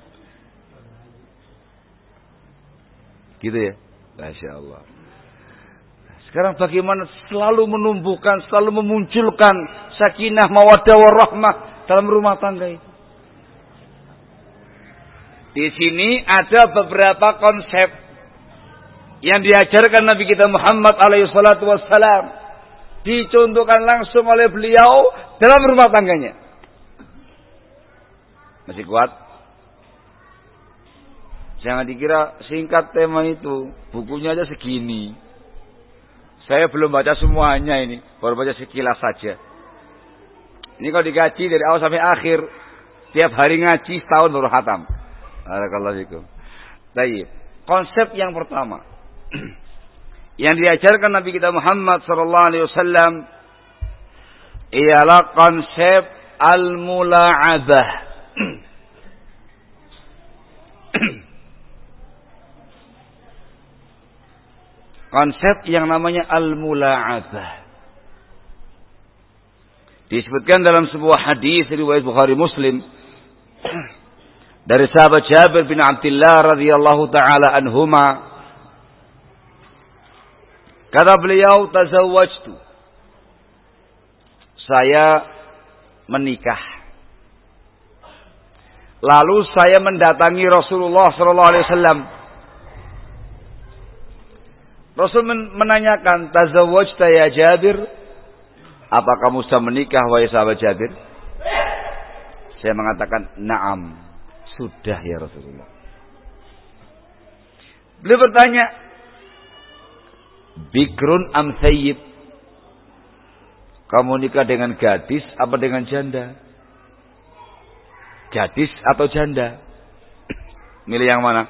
Gitu ya? Masya Allah. Sekarang bagaimana selalu menumbuhkan, selalu memunculkan sakinah, mawaddah, warahmah dalam rumah tangga itu. Di sini ada beberapa konsep yang diajarkan Nabi kita Muhammad alaihi salatu wassalam. Dicontohkan langsung oleh beliau dalam rumah tangganya. Masih kuat? Jangan dikira singkat tema itu. Bukunya aja segini. Saya belum baca semuanya ini, baru baca sekilas saja. Ini kalau digaji dari awal sampai akhir, tiap hari ngaji setahun baru khatam. Barakallahu fikum. Baik, konsep yang pertama yang diajarkan Nabi kita Muhammad sallallahu alaihi wasallam ialah konsep al-mula'abah. Konsep yang namanya al-mula'abah. Disebutkan dalam sebuah hadis riwayat Bukhari Muslim dari sahabat Jabir bin Abdullah radhiyallahu taala anhuma. Kata beliau, tazawwajtu. Saya menikah. Lalu saya mendatangi Rasulullah sallallahu alaihi wasallam. Rasul menanyakan, tazawwajta ya Jabir? Apa kamu sudah menikah wahai sahabat Jabir? Saya mengatakan, na'am, sudah ya Rasulullah. Beliau bertanya, bikrun am thayyib? Kamu nikah dengan gadis apa dengan janda? Gadis atau janda? Milih yang mana?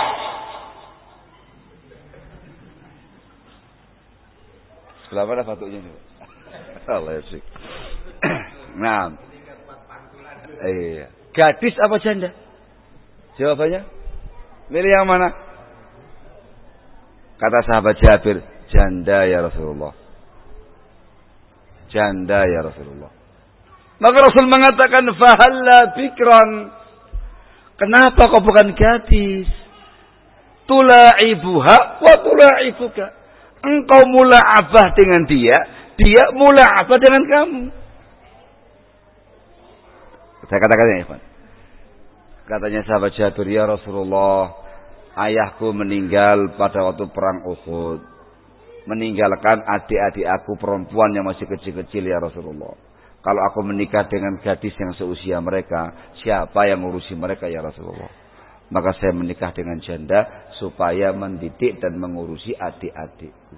Sebelah mana batuknya nih? Allah ya sih. Nah, iya. Gadis apa janda? Jawabannya, milih yang mana? Kata sahabat Jabir, janda ya Rasulullah. Janda ya Rasulullah. Maka Rasul mengatakan, fahalla bikran. Kenapa kau bukan gadis? Tula'ibuha wa tula'ibuka. Engkau mula'abah dengan dia, dia mula'abah dengan kamu. Saya katakan ya, Ikhwan. Katanya sahabat Jabir, ya Rasulullah, ayahku meninggal pada waktu perang Uhud. Meninggalkan adik-adik aku perempuan yang masih kecil-kecil ya Rasulullah. Kalau aku menikah dengan gadis yang seusia mereka, siapa yang ngurusi mereka ya Rasulullah? Maka saya menikah dengan janda supaya mendidik dan mengurusi adik-adikku.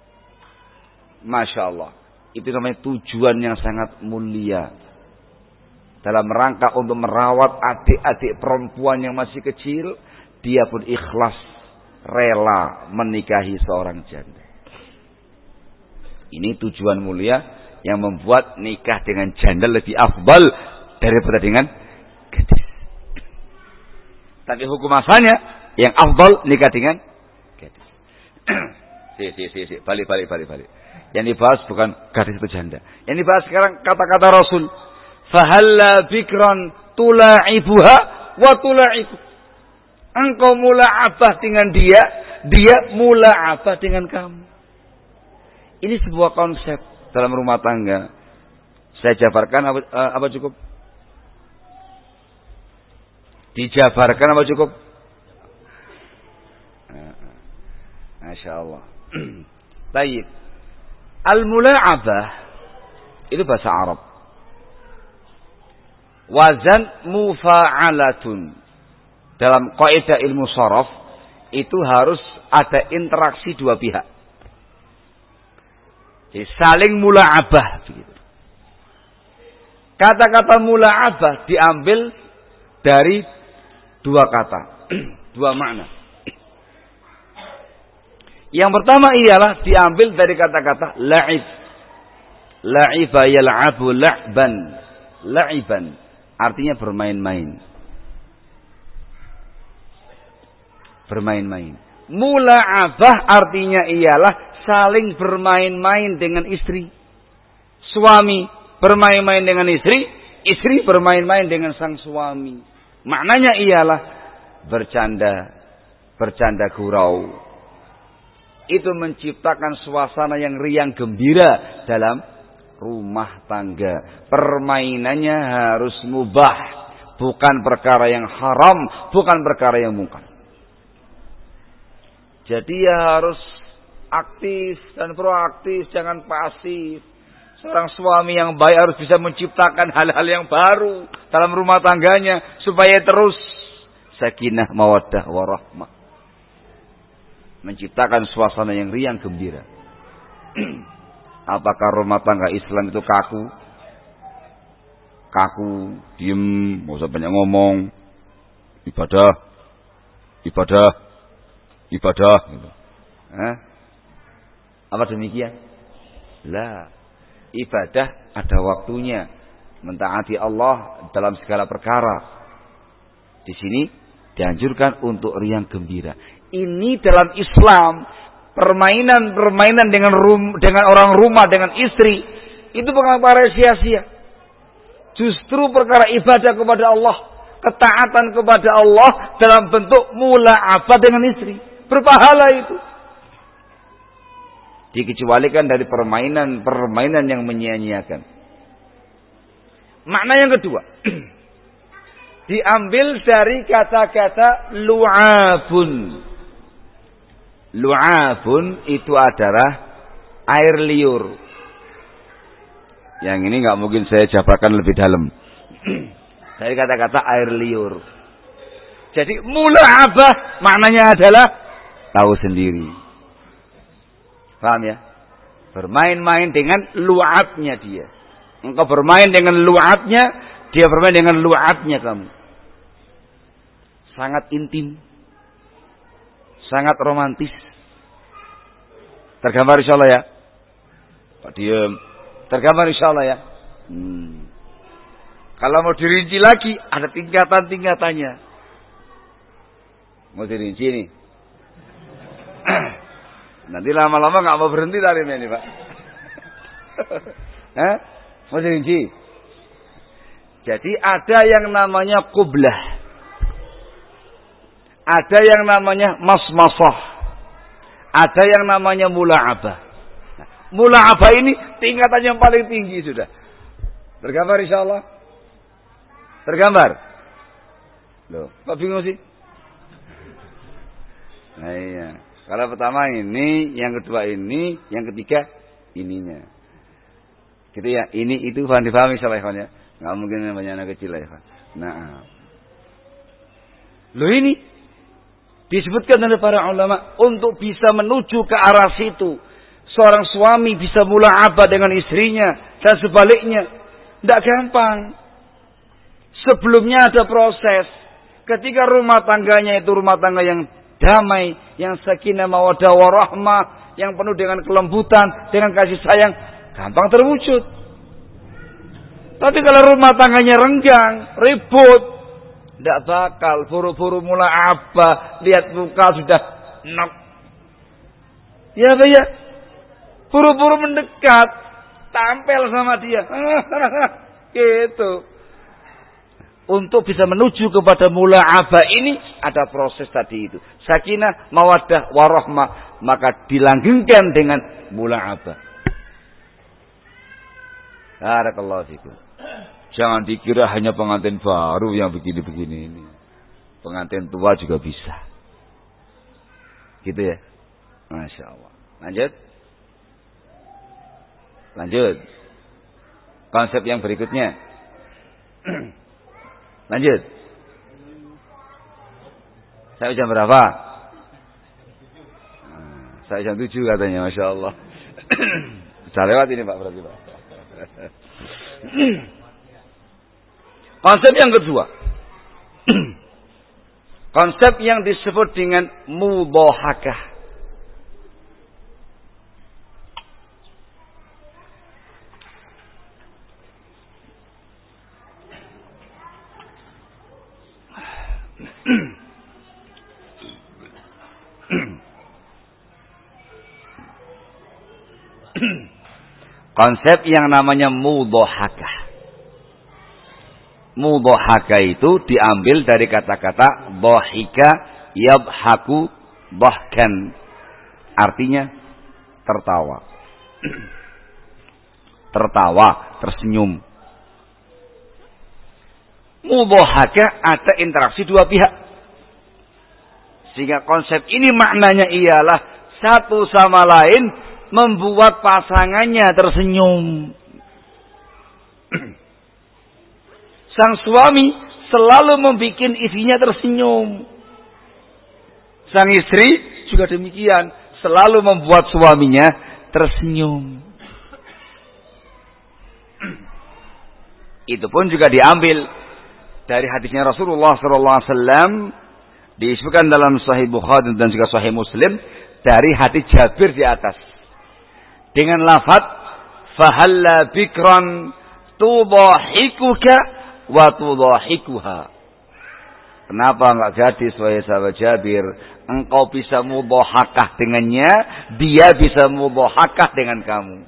Masya Allah. Itu namanya tujuan yang sangat mulia. Dalam rangka untuk merawat adik-adik perempuan yang masih kecil, dia pun ikhlas, rela menikahi seorang janda. Ini tujuan mulia yang membuat nikah dengan janda lebih afdal daripada dengan gadis. Tapi hukum asalnya yang afdal nikah dengan gadis. si, si, si, si. Balik, balik, balik, balik. Yang dibahas bukan gadis atau janda. Yang dibahas sekarang kata-kata Rasul. Fahalla bikran tula'ibuha wa tula'ibu. Engkau mula'abah dengan dia, dia mula'abah dengan kamu. Ini sebuah konsep dalam rumah tangga. Saya jabarkan apa, apa cukup? Dijabarkan apa cukup? Masya Allah. Baik. Al-mula'abah itu bahasa Arab. Wazan mufa'alatun. Dalam kaidah ilmu sharaf itu harus ada interaksi dua pihak. Jadi saling mula'abah begitu. Kata-kata mula'abah diambil dari dua kata, dua makna. Yang pertama ialah diambil dari kata-kata la'ib. La'iba yal'abu la'ban. La'iban artinya bermain-main. Bermain-main. Mula'abah artinya ialah saling bermain-main dengan istri. Suami bermain-main dengan istri, istri bermain-main dengan sang suami. Maknanya ialah bercanda, bercanda gurau. Itu menciptakan suasana yang riang gembira dalam rumah tangga. Permainannya harus mubah, bukan perkara yang haram, bukan perkara yang mungkar. Jadi ya harus aktif dan proaktif, jangan pasif. Seorang suami yang baik harus bisa menciptakan hal-hal yang baru dalam rumah tangganya supaya terus sakinah, mawaddah, warahmah. Menciptakan suasana yang riang gembira. Apakah rumah tangga Islam itu kaku? Kaku, diem, nggak usah banyak ngomong. Ibadah, ibadah, ibadah. Gitu. Hah? Apa demikian? Lah, ibadah ada waktunya. Mentaati Allah dalam segala perkara. Di sini dianjurkan untuk riang gembira. Ini dalam Islam permainan-permainan dengan rum, dengan orang rumah, dengan istri itu bukan perkara sia-sia. Justru perkara ibadah kepada Allah, ketaatan kepada Allah dalam bentuk mula'abah dengan istri, berpahala itu. Dikecualikan dari permainan-permainan yang menyia-nyiakan. Makna yang kedua diambil dari kata-kata lu'abun. Lu'abun itu adalah air liur. Yang ini nggak mungkin saya jabarkan lebih dalam. Dari kata-kata air liur. Jadi mula'abah maknanya adalah tahu sendiri. Paham ya? Bermain-main dengan lu'abnya dia. Engkau bermain dengan lu'abnya, dia bermain dengan lu'abnya kamu. Sangat intim. Sangat romantis. Tergambar insyaallah ya. Pak diem. Tergambar insyaallah ya. Hmm. Kalau mau dirinci lagi, ada tingkatan-tingkatannya. Mau dirinci nih. Nanti lama-lama nggak mau berhenti tarinya ini Pak. Hah? Mau dirinci? Jadi ada yang namanya qublah. Ada yang namanya masmasah. Ada yang namanya mula'abah. Nah, mula'abah ini tingkatan yang paling tinggi sudah. Tergambar insyaallah? Tergambar? Loh, kok bingung sih? Nah iya. Kalau pertama ini, yang kedua ini, yang ketiga ininya. Gitu ya, ini itu paham dipahami insyaallah ya. Nggak mungkin banyak anak kecil ya. Nah. Loh ini disebutkan oleh para ulama untuk bisa menuju ke arah situ. Seorang suami bisa mula'abah dengan istrinya dan sebaliknya. Tidak gampang. Sebelumnya ada proses. Ketika rumah tangganya itu rumah tangga yang damai, yang sakinah mawaddah warahmah, yang penuh dengan kelembutan, dengan kasih sayang. gampang terwujud. Tapi kalau rumah tangganya renggang, ribut, tidak bakal. Buru-buru mulai apa, lihat muka sudah nok. Ya apa ya? Buru-buru mendekat, tampil sama dia. Gitu. Untuk bisa menuju kepada mula'abah ini ada proses tadi itu. Sakinah, mawaddah, warahmah, maka dilanggengkan dengan mula'abah. Barakallahu fikum. Jangan dikira hanya pengantin baru yang begini-begini ini. Pengantin tua juga bisa. Gitu ya. Masya Allah. Lanjut. Lanjut. Konsep yang berikutnya. Lanjut. Saya jam berapa? Saya jam tujuh katanya, Masya Allah. Sudah lewat ini Pak berarti Pak. Konsep yang kedua. Konsep yang disebut dengan mudhahakah. Konsep yang namanya mudhahakah. Mudhahakah itu diambil dari kata-kata dhahika yadhaku dhahkan. Artinya tertawa. Tertawa, tersenyum. Mudhahakah ada interaksi dua pihak. Sehingga konsep ini maknanya ialah satu sama lain membuat pasangannya tersenyum. Sang suami selalu membuat istrinya tersenyum. Sang istri juga demikian, selalu membuat suaminya tersenyum. Itu pun juga diambil dari hadisnya Rasulullah sallallahu alaihi wasallam, disebutkan dalam Sahih Bukhari dan juga Sahih Muslim dari hadis Jabir di atas. Dengan lafaz fahalla bikran tudahikuka wa tudahikuha. Kenapa enggak jadi wahai sahabat Jabir, engkau bisa mudhahakah dengannya, dia bisa mudhahakah dengan kamu.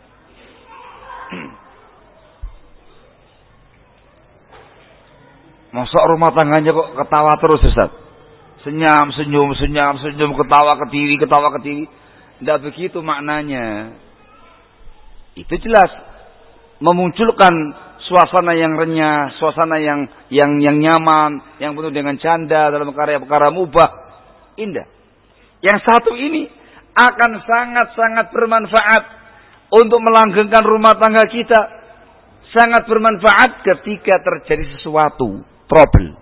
Masa rumah tangganya kok ketawa terus Ustaz? Senyum, senyum, senyum, senyum, ketawa ke diri, ketawa ke diri. Tidak begitu maknanya. Itu jelas memunculkan suasana yang renyah, suasana yang yang yang nyaman, yang penuh dengan canda dalam perkara-perkara mubah, indah. Yang satu ini akan sangat-sangat bermanfaat untuk melanggengkan rumah tangga kita. Sangat bermanfaat ketika terjadi sesuatu trouble.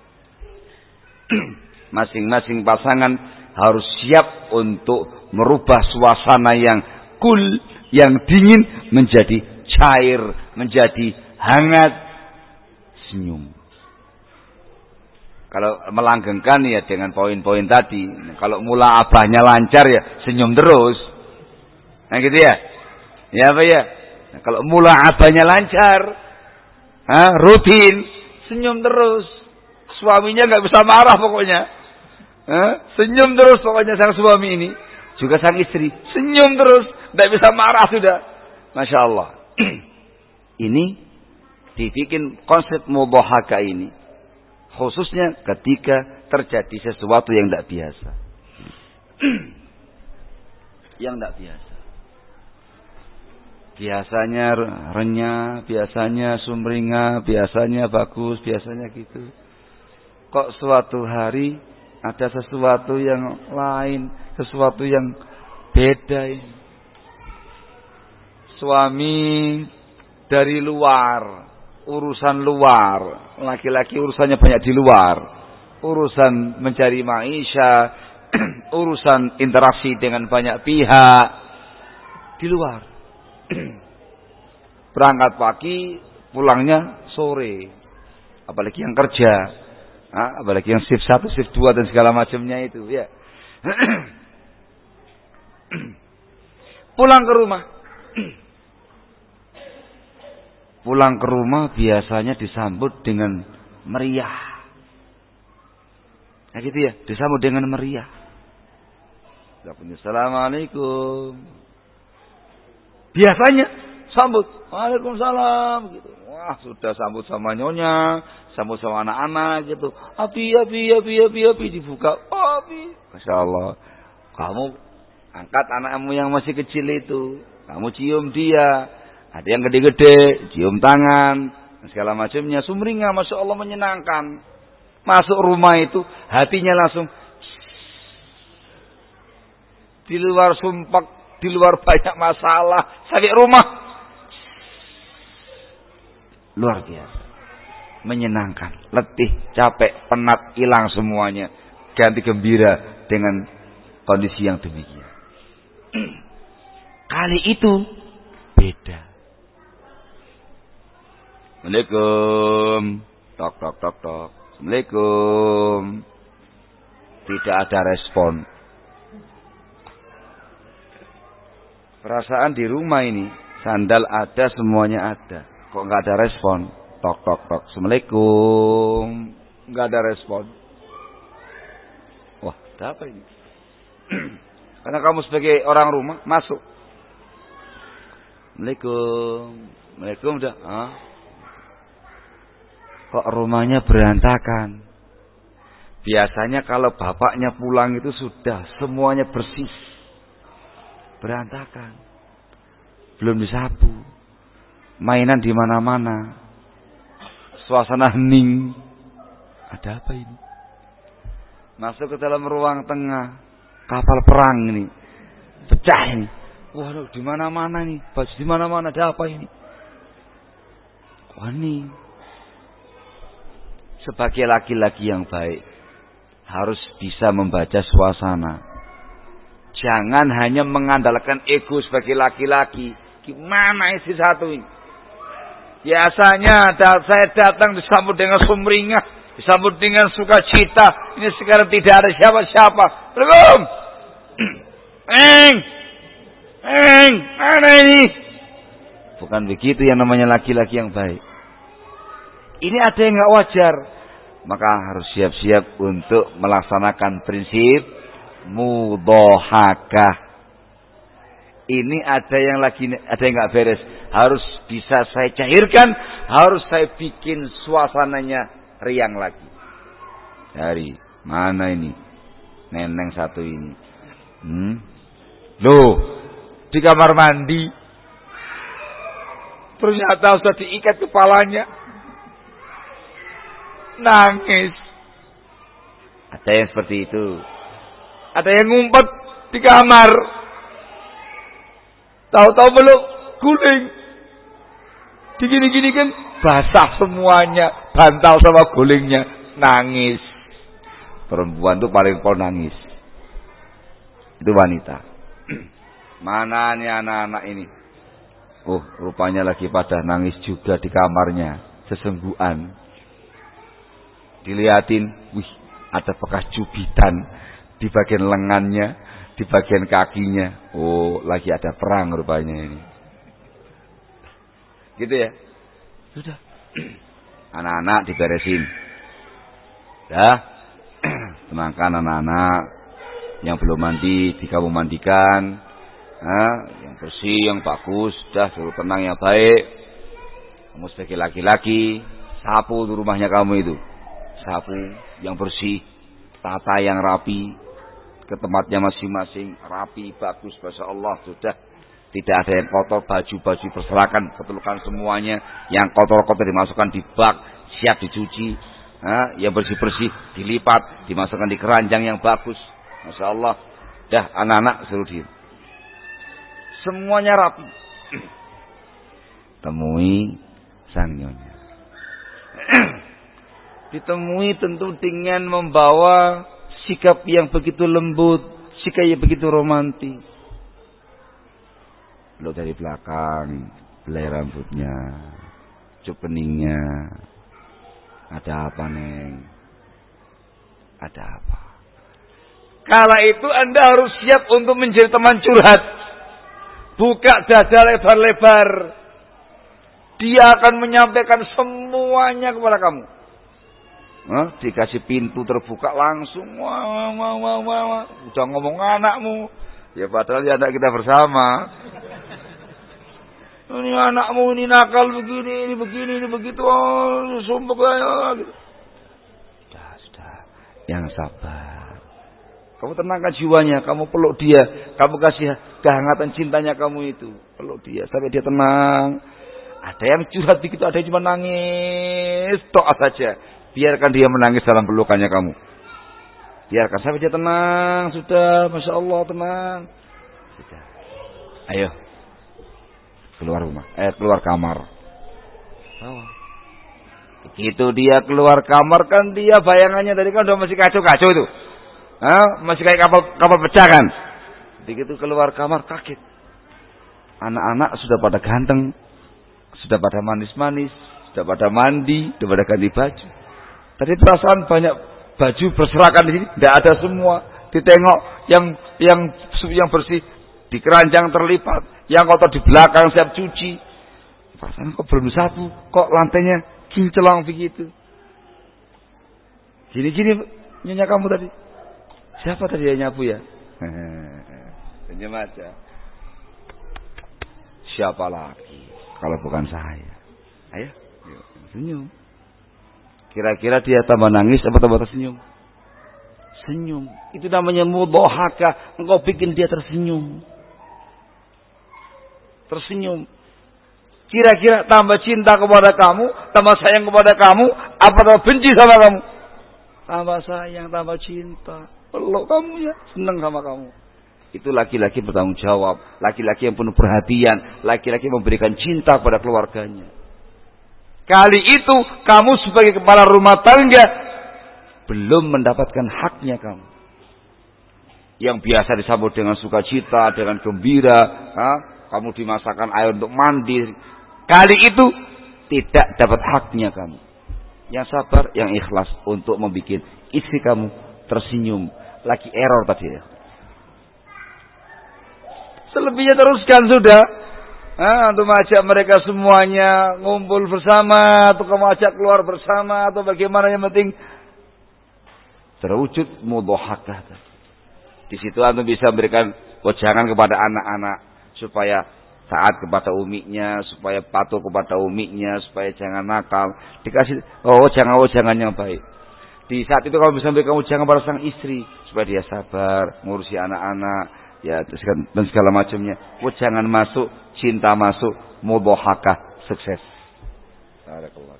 Masing-masing pasangan harus siap untuk merubah suasana yang cool, yang dingin menjadi cair, menjadi hangat, senyum. Kalau melanggengkan ya dengan poin-poin tadi. Kalau mula abahnya lancar ya senyum terus. Nah gitu ya. Ya apa ya? Nah, kalau mula abahnya lancar, ha, rutin, senyum terus. Suaminya nggak bisa marah pokoknya. Ha, senyum terus pokoknya sang suami ini. Juga sang istri. Senyum terus. Nggak bisa marah sudah. Masya Allah. Ini dibikin konsep mudhahakah ini. Khususnya ketika terjadi sesuatu yang tidak biasa. Yang tidak biasa. Biasanya renyah, biasanya sumringah, biasanya bagus, biasanya gitu. Kok suatu hari ada sesuatu yang lain, sesuatu yang beda ini. Suami dari luar, urusan luar, laki-laki urusannya banyak di luar, urusan mencari maisha, urusan interaksi dengan banyak pihak di luar. Berangkat pagi, pulangnya sore, apalagi yang kerja, apalagi yang shift satu, shift dua dan segala macamnya itu, ya. Pulang ke rumah, pulang ke rumah biasanya disambut dengan meriah. Nah gitu ya, disambut dengan meriah. Assalamualaikum. Biasanya sambut, waalaikumsalam gitu. Wah, sudah sambut sama nyonya, sambut sama anak-anak gitu. Api, api, api, api, api dibuka. Oh, api. Masya Allah. Kamu angkat anakmu yang masih kecil itu, kamu cium dia. Ada yang gede-gede, cium tangan, segala macamnya. Sumringah, masya Allah menyenangkan. Masuk rumah itu, hatinya langsung di luar sumpah, di luar banyak masalah, sampai rumah luar biasa, menyenangkan, letih, capek, penat, hilang semuanya, ganti gembira dengan kondisi yang demikian. Kali itu beda. Assalamualaikum, tok tok tok tok. Assalamualaikum. Tidak ada respon. Perasaan di rumah ini, sandal ada, semuanya ada. Kok nggak ada respon? Tok tok tok. Assalamualaikum. Nggak ada respon. Wah, ada apa ini? Karena kamu sebagai orang rumah masuk. Assalamualaikum. Assalamualaikum dah. Ah. Kok rumahnya berantakan? Biasanya kalau bapaknya pulang itu sudah semuanya bersih. Berantakan, belum disapu, mainan di mana-mana, suasana hening. Ada apa ini? Masuk ke dalam ruang tengah, kapal perang ini, pecah ini. Waduh, di mana-mana nih, baju di mana-mana. Ada apa ini? Wah ini, sebagai laki-laki yang baik harus bisa membaca suasana. Jangan hanya mengandalkan ego sebagai laki-laki. Gimana istri satu ini? Biasanya saya datang disambut dengan sumringah, disambut dengan sukacita. Ini sekarang tidak ada siapa-siapa. Assalamualaikum. Eng, eng, mana ini? Bukan begitu yang namanya laki-laki yang baik. Ini ada yang nggak wajar. Maka harus siap-siap untuk melaksanakan prinsip mudhahakah. Ini ada yang lagi, ada yang nggak beres. Harus bisa saya cairkan, harus saya bikin suasananya riang lagi. Dari mana ini? Neneng satu ini. Hmm? Loh, di kamar mandi. Ternyata sudah diikat kepalanya. Nangis. Ada yang seperti itu. Ada yang ngumpet di kamar. Tahu-tahu belum guling. Digini-gini kan basah semuanya. Bantal sama gulingnya. Nangis. Perempuan itu paling pol nangis. Itu wanita. Mana nih anak-anak ini? Oh, rupanya lagi pada nangis juga di kamarnya. Sesenggukan. Dilihatin, wih, ada bekas cubitan di bagian lengannya, di bagian kakinya. Oh, lagi ada perang rupanya ini. Gitu ya. Sudah. Anak-anak diberesin. Dah. Tenangkan anak-anak yang belum mandi, di kamu mandikan. Nah, yang bersih, yang bagus, dah suruh tenang yang baik. Kamu sebagai laki-laki, sapu di rumahnya kamu itu. Sapu yang bersih, tata yang rapi, ke tempatnya masing-masing, rapi, bagus, masya Allah, sudah. Tidak ada yang kotor, baju-baju berserakan, ketelukan semuanya. Yang kotor-kotor dimasukkan di bak, siap dicuci. Nah, yang bersih-bersih dilipat, dimasukkan di keranjang yang bagus, masya Allah. Dah, anak-anak suruh diem. Semuanya rapi. Temui sang nyonya. Ditemui tentu dengan membawa sikap yang begitu lembut, sikap yang begitu romantis. Lo dari belakang, belai rambutnya, cup keningnya. Ada apa, Neng? Ada apa? Kala itu Anda harus siap untuk menjadi teman curhat. Buka dada lebar-lebar. Dia akan menyampaikan semuanya kepada kamu. Hah? Dikasih pintu terbuka langsung. Wah, wah, wah, wah, wah. Udah ngomong anakmu. Ya padahal ya anak kita bersama. Ini anakmu ini nakal begini, ini begini, ini begitu. Oh, sumpah ya. Sudah, sudah. Yang sabar. Kamu tenangkan jiwanya, kamu peluk dia, kamu kasih kehangatan cintanya kamu itu. Peluk dia sampai dia tenang. Ada yang curhat begitu, ada yang cuma nangis, tok saja. Biarkan dia menangis dalam pelukannya kamu. Biarkan sampai dia tenang, sudah, masya Allah tenang. Sudah. Ayo, keluar rumah, eh keluar kamar. Oh. Begitu dia keluar kamar kan dia bayangannya tadi kan udah masih kacau-kacau itu, Hah? Masih kayak kapal kapal pecah kan. Begitu keluar kamar kaget. Anak-anak sudah pada ganteng. Sudah pada manis-manis, sudah pada mandi, sudah pada ganti baju. Tadi perasaan banyak baju berserakan di sini, tidak ada semua. Ditengok yang yang yang bersih di keranjang terlipat, yang kotor di belakang siap cuci. Perasaan kok belum sapu, kok lantainya kinclong begitu. Gini-gini nyonya kamu tadi. Siapa tadi yang nyapu ya? Senyum aja. Siapa lagi? Kalau bukan saya. Ayo, senyum. Kira-kira dia tambah nangis apa tambah tersenyum? Senyum. Itu namanya mudhahaka. Engkau bikin dia tersenyum. Tersenyum. Kira-kira tambah cinta kepada kamu, tambah sayang kepada kamu, apa tambah benci sama kamu? Tambah sayang, tambah cinta. Peluk kamu ya, senang sama kamu. Itu laki-laki bertanggung jawab, laki-laki yang penuh perhatian, laki-laki yang memberikan cinta kepada keluarganya. Kali itu kamu sebagai kepala rumah tangga belum mendapatkan haknya kamu. Yang biasa disambut dengan sukacita, dengan gembira, ha? Kamu dimasakkan air untuk mandi. Kali itu tidak dapat haknya kamu. Yang sabar, yang ikhlas untuk membuat istri kamu tersenyum. Lagi error tadi ya. Selebihnya teruskan sudah. Nah, untuk mengajak mereka semuanya ngumpul bersama, atau kamu ajak keluar bersama, atau bagaimana, yang penting terwujud mudhahakah. Di situ antum bisa memberikan wejangan kepada anak-anak supaya taat kepada umiknya, supaya patuh kepada umiknya, supaya jangan nakal. Dikasih oh wejangan-wejangan yang baik. Di saat itu kamu bisa memberikan wejangan pada sang istri supaya dia sabar ngurusi anak-anak. Ya, dan segala macamnya. Jangan masuk, cinta masuk, mudhahakah, sukses. Barakallah.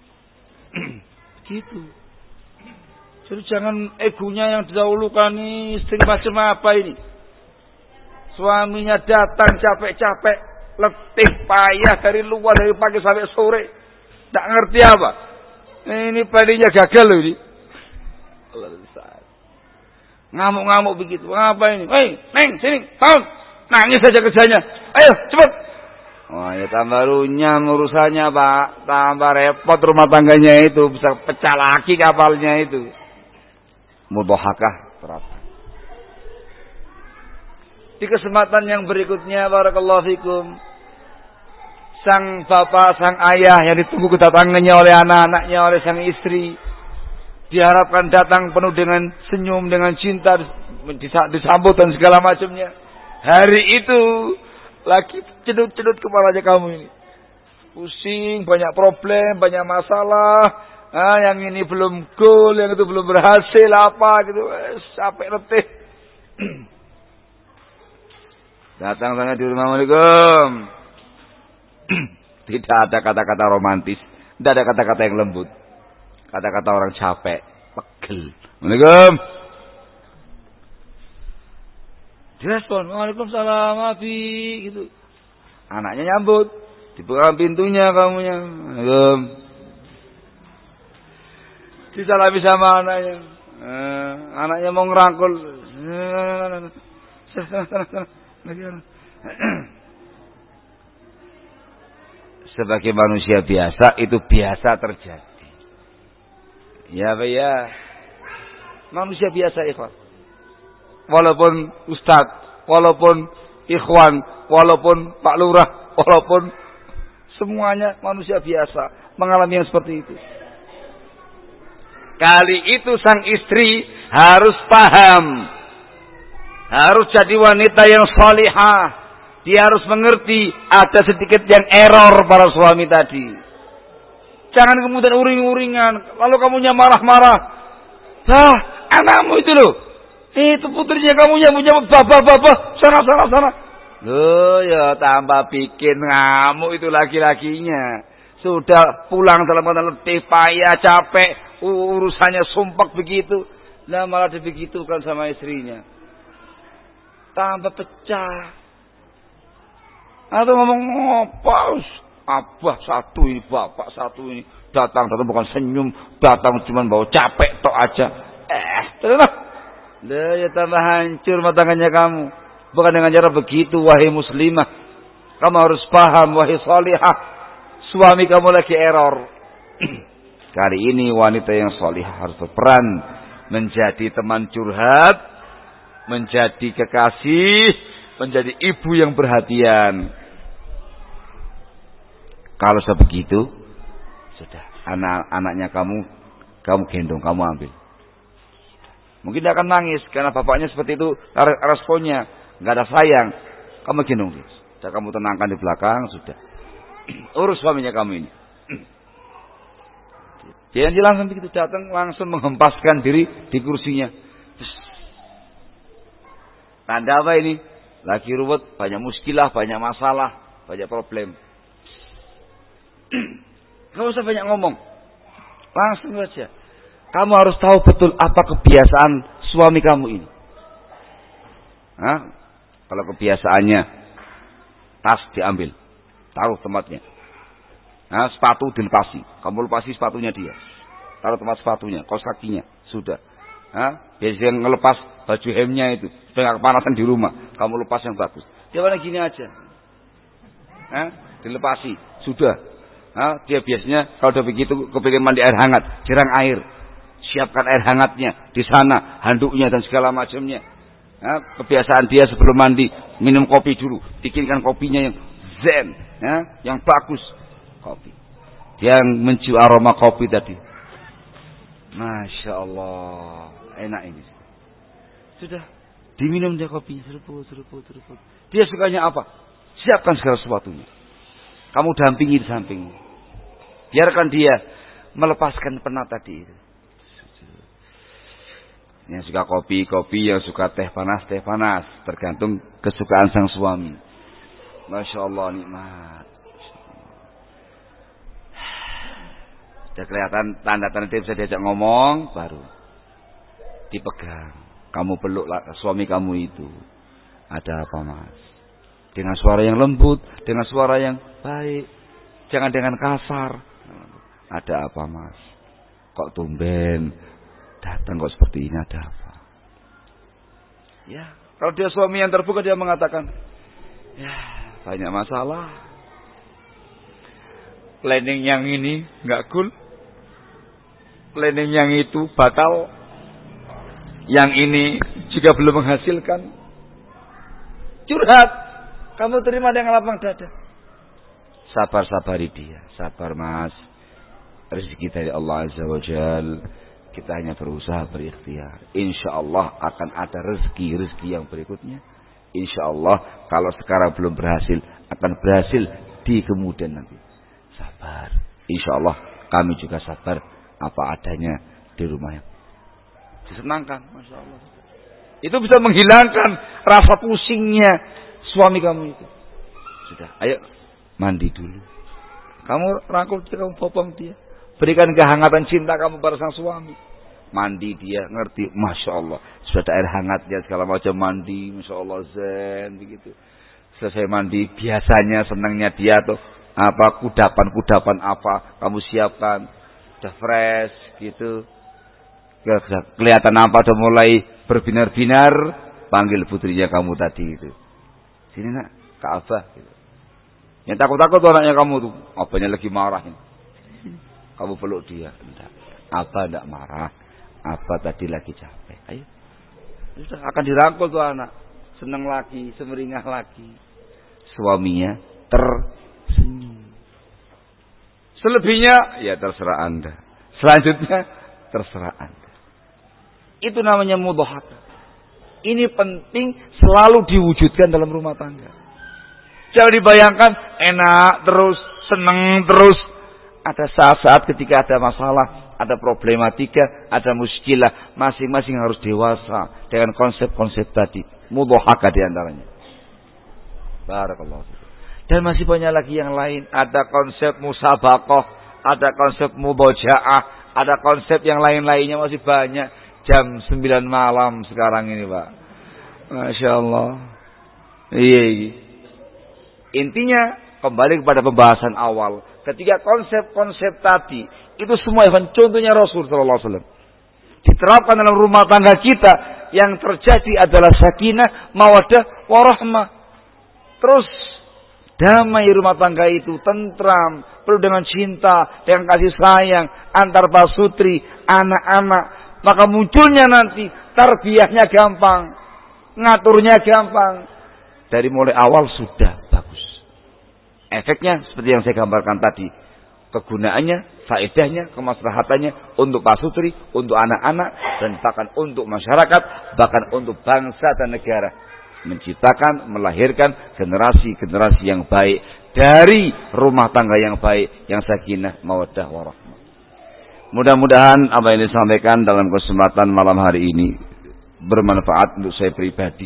Gitu. Jadi jangan egonya yang didahulukan nih, istri macam apa ini. Suaminya datang capek-capek, letih, payah dari luar, dari pagi sampai sore. Tak ngerti apa. Ini padinya gagal loh ini. Allah besar. Ngamuk-ngamuk begitu. Apa ini? Hei, Neng, sini, bangun. Nangis saja kerjanya. Ayo, cepat. Oh, ya tambah runyam urusannya, Pak. Tambah repot rumah tangganya itu. Bisa pecah lagi kapalnya itu. Mudhahakah terapa. Di kesempatan yang berikutnya, barakallahu fikum, sang bapak, sang ayah yang ditunggu kedatangannya oleh anak-anaknya, oleh sang istri, diharapkan datang penuh dengan senyum, dengan cinta, disambut dan segala macamnya. Hari itu lagi cedut-cedut kepalanya kamu ini. Pusing, banyak problem, banyak masalah. Ah, yang ini belum goal, yang itu belum berhasil apa gitu. Eh, capek letih. Datang sana di rumah, Assalamualaikum. Tidak ada kata-kata romantis, tidak ada kata-kata yang lembut. Kata-kata orang capek, pegel. Assalamualaikum. Direspon, Waalaikumsalam, Abi, gitu. Anaknya nyambut, dibuka pintunya kamunya. Assalamualaikum. Disalami sama anaknya. Eh, anaknya mau ngerangkul. Sebagai manusia biasa, itu biasa terjadi. Ya, Pak ya. Manusia biasa, ikhwan. Walaupun ustaz, walaupun ikhwan, walaupun Pak Lurah, walaupun Semuanya manusia biasa mengalami yang seperti itu. Kali itu sang istri harus paham. Harus jadi wanita yang salihah. Dia harus mengerti ada sedikit yang error para suami tadi. Jangan kemudian uring-uringan. Lalu kamunya marah-marah. Hah, anakmu itu loh. Itu putrinya kamunya punya babah-babah. Sana, sana, sana. Loh ya tambah bikin ngamuk itu laki-lakinya. Sudah pulang dalam keadaan letih, payah, capek. Urusannya sumpek begitu. Nah malah dibegitukan sama istrinya. Tambah pecah. Atau ngomong apa? Abah satu ini, bapak satu ini. Datang, datang bukan senyum. Datang cuma bawa capek tok aja. Eh, terus lah. Ya tambah hancur matangannya kamu. Bukan dengan cara begitu, wahai muslimah. Kamu harus paham, wahai salihah. Suami kamu lagi error. Kali ini wanita yang salihah harus berperan. Menjadi teman curhat. Menjadi kekasih. Menjadi ibu yang perhatian. Kalau sudah begitu, sudah. Anak-anaknya kamu, kamu gendong, kamu ambil. Mungkin dia akan nangis. Karena bapaknya seperti itu responnya. Nggak ada sayang. Kamu gendong. Sudah kamu tenangkan di belakang, sudah. Urus suaminya kamu ini. Dia langsung begitu datang, langsung menghempaskan diri di kursinya. Tanda apa ini? Lagi ruwet, banyak muskilah, banyak masalah, banyak problem. Gak usah banyak ngomong. Langsung saja. Kamu harus tahu betul apa kebiasaan suami kamu ini. Hah? Kalau kebiasaannya, tas diambil, taruh tempatnya. Nah, sepatu dilepasi. Kamu lepasi sepatunya dia. Taruh tempat sepatunya, kaos kakinya. Sudah. Nah, biasanya ngelepas baju hemnya itu. Supaya gak kepanasan di rumah. Kamu lepas yang bagus. Dia mana gini aja. Nah, dilepasi. Sudah. Nah, dia biasanya kalau udah begitu kepingin mandi air hangat. Jirang air. Siapkan air hangatnya. Di sana. Handuknya dan segala macamnya. Nah, kebiasaan dia sebelum mandi. Minum kopi dulu. Bikinkan kopinya yang zen. Nah, yang bagus. Kopi. Dia mencium aroma kopi tadi. Masya Allah. Enak ini. Sudah. Diminum dia kopinya. Seruput, seruput, seruput. Dia sukanya apa? Siapkan segala sesuatunya. Kamu dampingi di samping. Biarkan dia melepaskan penat tadi. Yang suka kopi, kopi. Yang suka teh panas, teh panas. Tergantung kesukaan sang suami. Masya Allah nikmat. Sudah kelihatan tanda-tanda dia bisa diajak ngomong, baru dipegang. Kamu peluk suami kamu itu. Ada apa mas? Dengan suara yang lembut, dengan suara yang baik. Jangan dengan kasar. Ada apa mas? Kok tumben datang kok seperti ini, ada apa? Ya, kalau dia suami yang terbuka dia mengatakan, ya banyak masalah. Planning yang ini nggak cool. Planning yang itu batal. Yang ini juga belum menghasilkan. Curhat. Kamu terima dengan lapang dada. Sabar-sabari dia. Sabar mas. Rezeki dari Allah Azza wa Jal. Kita hanya berusaha berikhtiar. Insya Allah akan ada rezeki-rezeki yang berikutnya. Insya Allah kalau sekarang belum berhasil, akan berhasil di kemudian nanti. Sabar. Insya Allah kami juga sabar apa adanya di rumah. Disenangkan, masya Allah. Itu bisa menghilangkan rasa pusingnya suami kamu itu. Sudah, ayo mandi dulu. Kamu rangkul dia, kamu popong dia. Berikan kehangatan cinta kamu pada sang suami. Mandi dia, ngerti, masya Allah. Sudah ada air hangatnya segala macam mandi, masya Allah zen begitu. Selesai mandi, biasanya senangnya dia tuh apa kudapan-kudapan apa kamu siapkan. Sudah fresh gitu. Kelihatan apa udah mulai berbinar-binar, panggil putrinya kamu tadi itu. Sini nak, ke Abah gitu. Yang takut-takut tuh anaknya kamu tuh, abahnya lagi marahin. Kamu peluk dia, enggak. Abah enggak marah. Abah tadi lagi capek. Ayo. Sudah akan dirangkul tuh anak. Senang lagi, semeringah lagi. Suaminya tersenyum. Selebihnya ya terserah Anda. Selanjutnya terserah Anda. Itu namanya mudhahakah. Ini penting selalu diwujudkan dalam rumah tangga. Jangan dibayangkan enak terus, seneng terus. Ada saat-saat ketika ada masalah, ada problematika, ada muskilah, masing-masing harus dewasa dengan konsep-konsep tadi. Mudhahakah di antaranya. Barakallahu fiik. Dan masih banyak lagi yang lain. Ada konsep musabaqah, ada konsep mudhaja'ah, ada konsep yang lain-lainnya masih banyak. Jam sembilan malam sekarang ini, Pak. Masya Allah. Iya, iya. Intinya kembali kepada pembahasan awal. Ketika konsep-konsep tadi itu semua contohnya Rasul sallallahu alaihi wasallam diterapkan dalam rumah tangga kita, yang terjadi adalah sakinah, mawaddah, warahmah. Terus damai rumah tangga itu, tentram, penuh dengan cinta, dengan kasih sayang antar pasutri, anak-anak. Maka munculnya nanti tarbiyahnya gampang, ngaturnya gampang. Dari mulai awal sudah bagus. Efeknya seperti yang saya gambarkan tadi. Kegunaannya, faedahnya, kemaslahatannya untuk pasutri, untuk anak-anak, dan bahkan untuk masyarakat, bahkan untuk bangsa dan negara. Menciptakan, melahirkan generasi-generasi yang baik dari rumah tangga yang baik, yang sakinah, mawaddah, warahmah. Mudah-mudahan apa yang disampaikan dalam kesempatan malam hari ini bermanfaat untuk saya pribadi.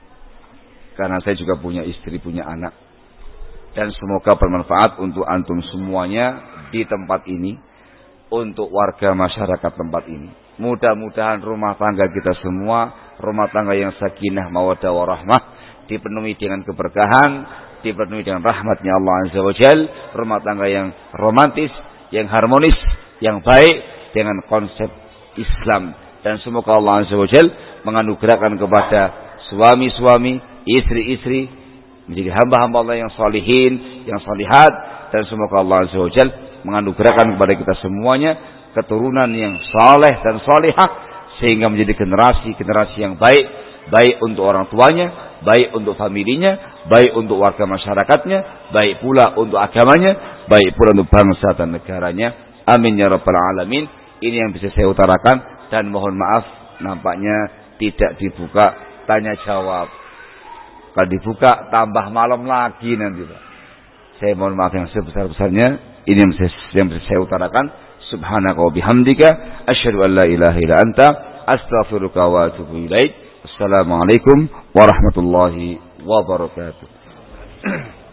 Karena saya juga punya istri, punya anak. Dan semoga bermanfaat untuk antum semuanya di tempat ini. Untuk warga masyarakat tempat ini. Mudah-mudahan rumah tangga kita semua, rumah tangga yang sakinah, mawaddah, warahmah, dipenuhi dengan keberkahan, dipenuhi dengan rahmatnya Allah Azza wa Jal. Rumah tangga yang romantis, yang harmonis, yang baik dengan konsep Islam. Dan semoga Allah Azza wa Jal menganugerahkan kepada suami-suami, istri-istri menjadi hamba-hamba Allah yang salihin, yang salihat. Dan semoga Allah Azza wa Jal menganugerahkan kepada kita semuanya keturunan yang saleh dan salihah, sehingga menjadi generasi-generasi yang baik, baik untuk orang tuanya, baik untuk familinya, baik untuk warga masyarakatnya, baik pula untuk agamanya, baik pula untuk bangsa dan negaranya. Amin ya rabbal alamin. Ini yang bisa saya utarakan, dan mohon maaf nampaknya tidak dibuka tanya jawab. Kalau dibuka tambah malam lagi nanti, Pak. Saya mohon maaf yang sebesar-besarnya. Ini yang bisa, yang bisa saya utarakan. Subhanaka wa bihamdika asyhadu an la ilaha illa anta astaghfiruka wa atubu ilaik. Assalamualaikum warahmatullahi wabarakatuh.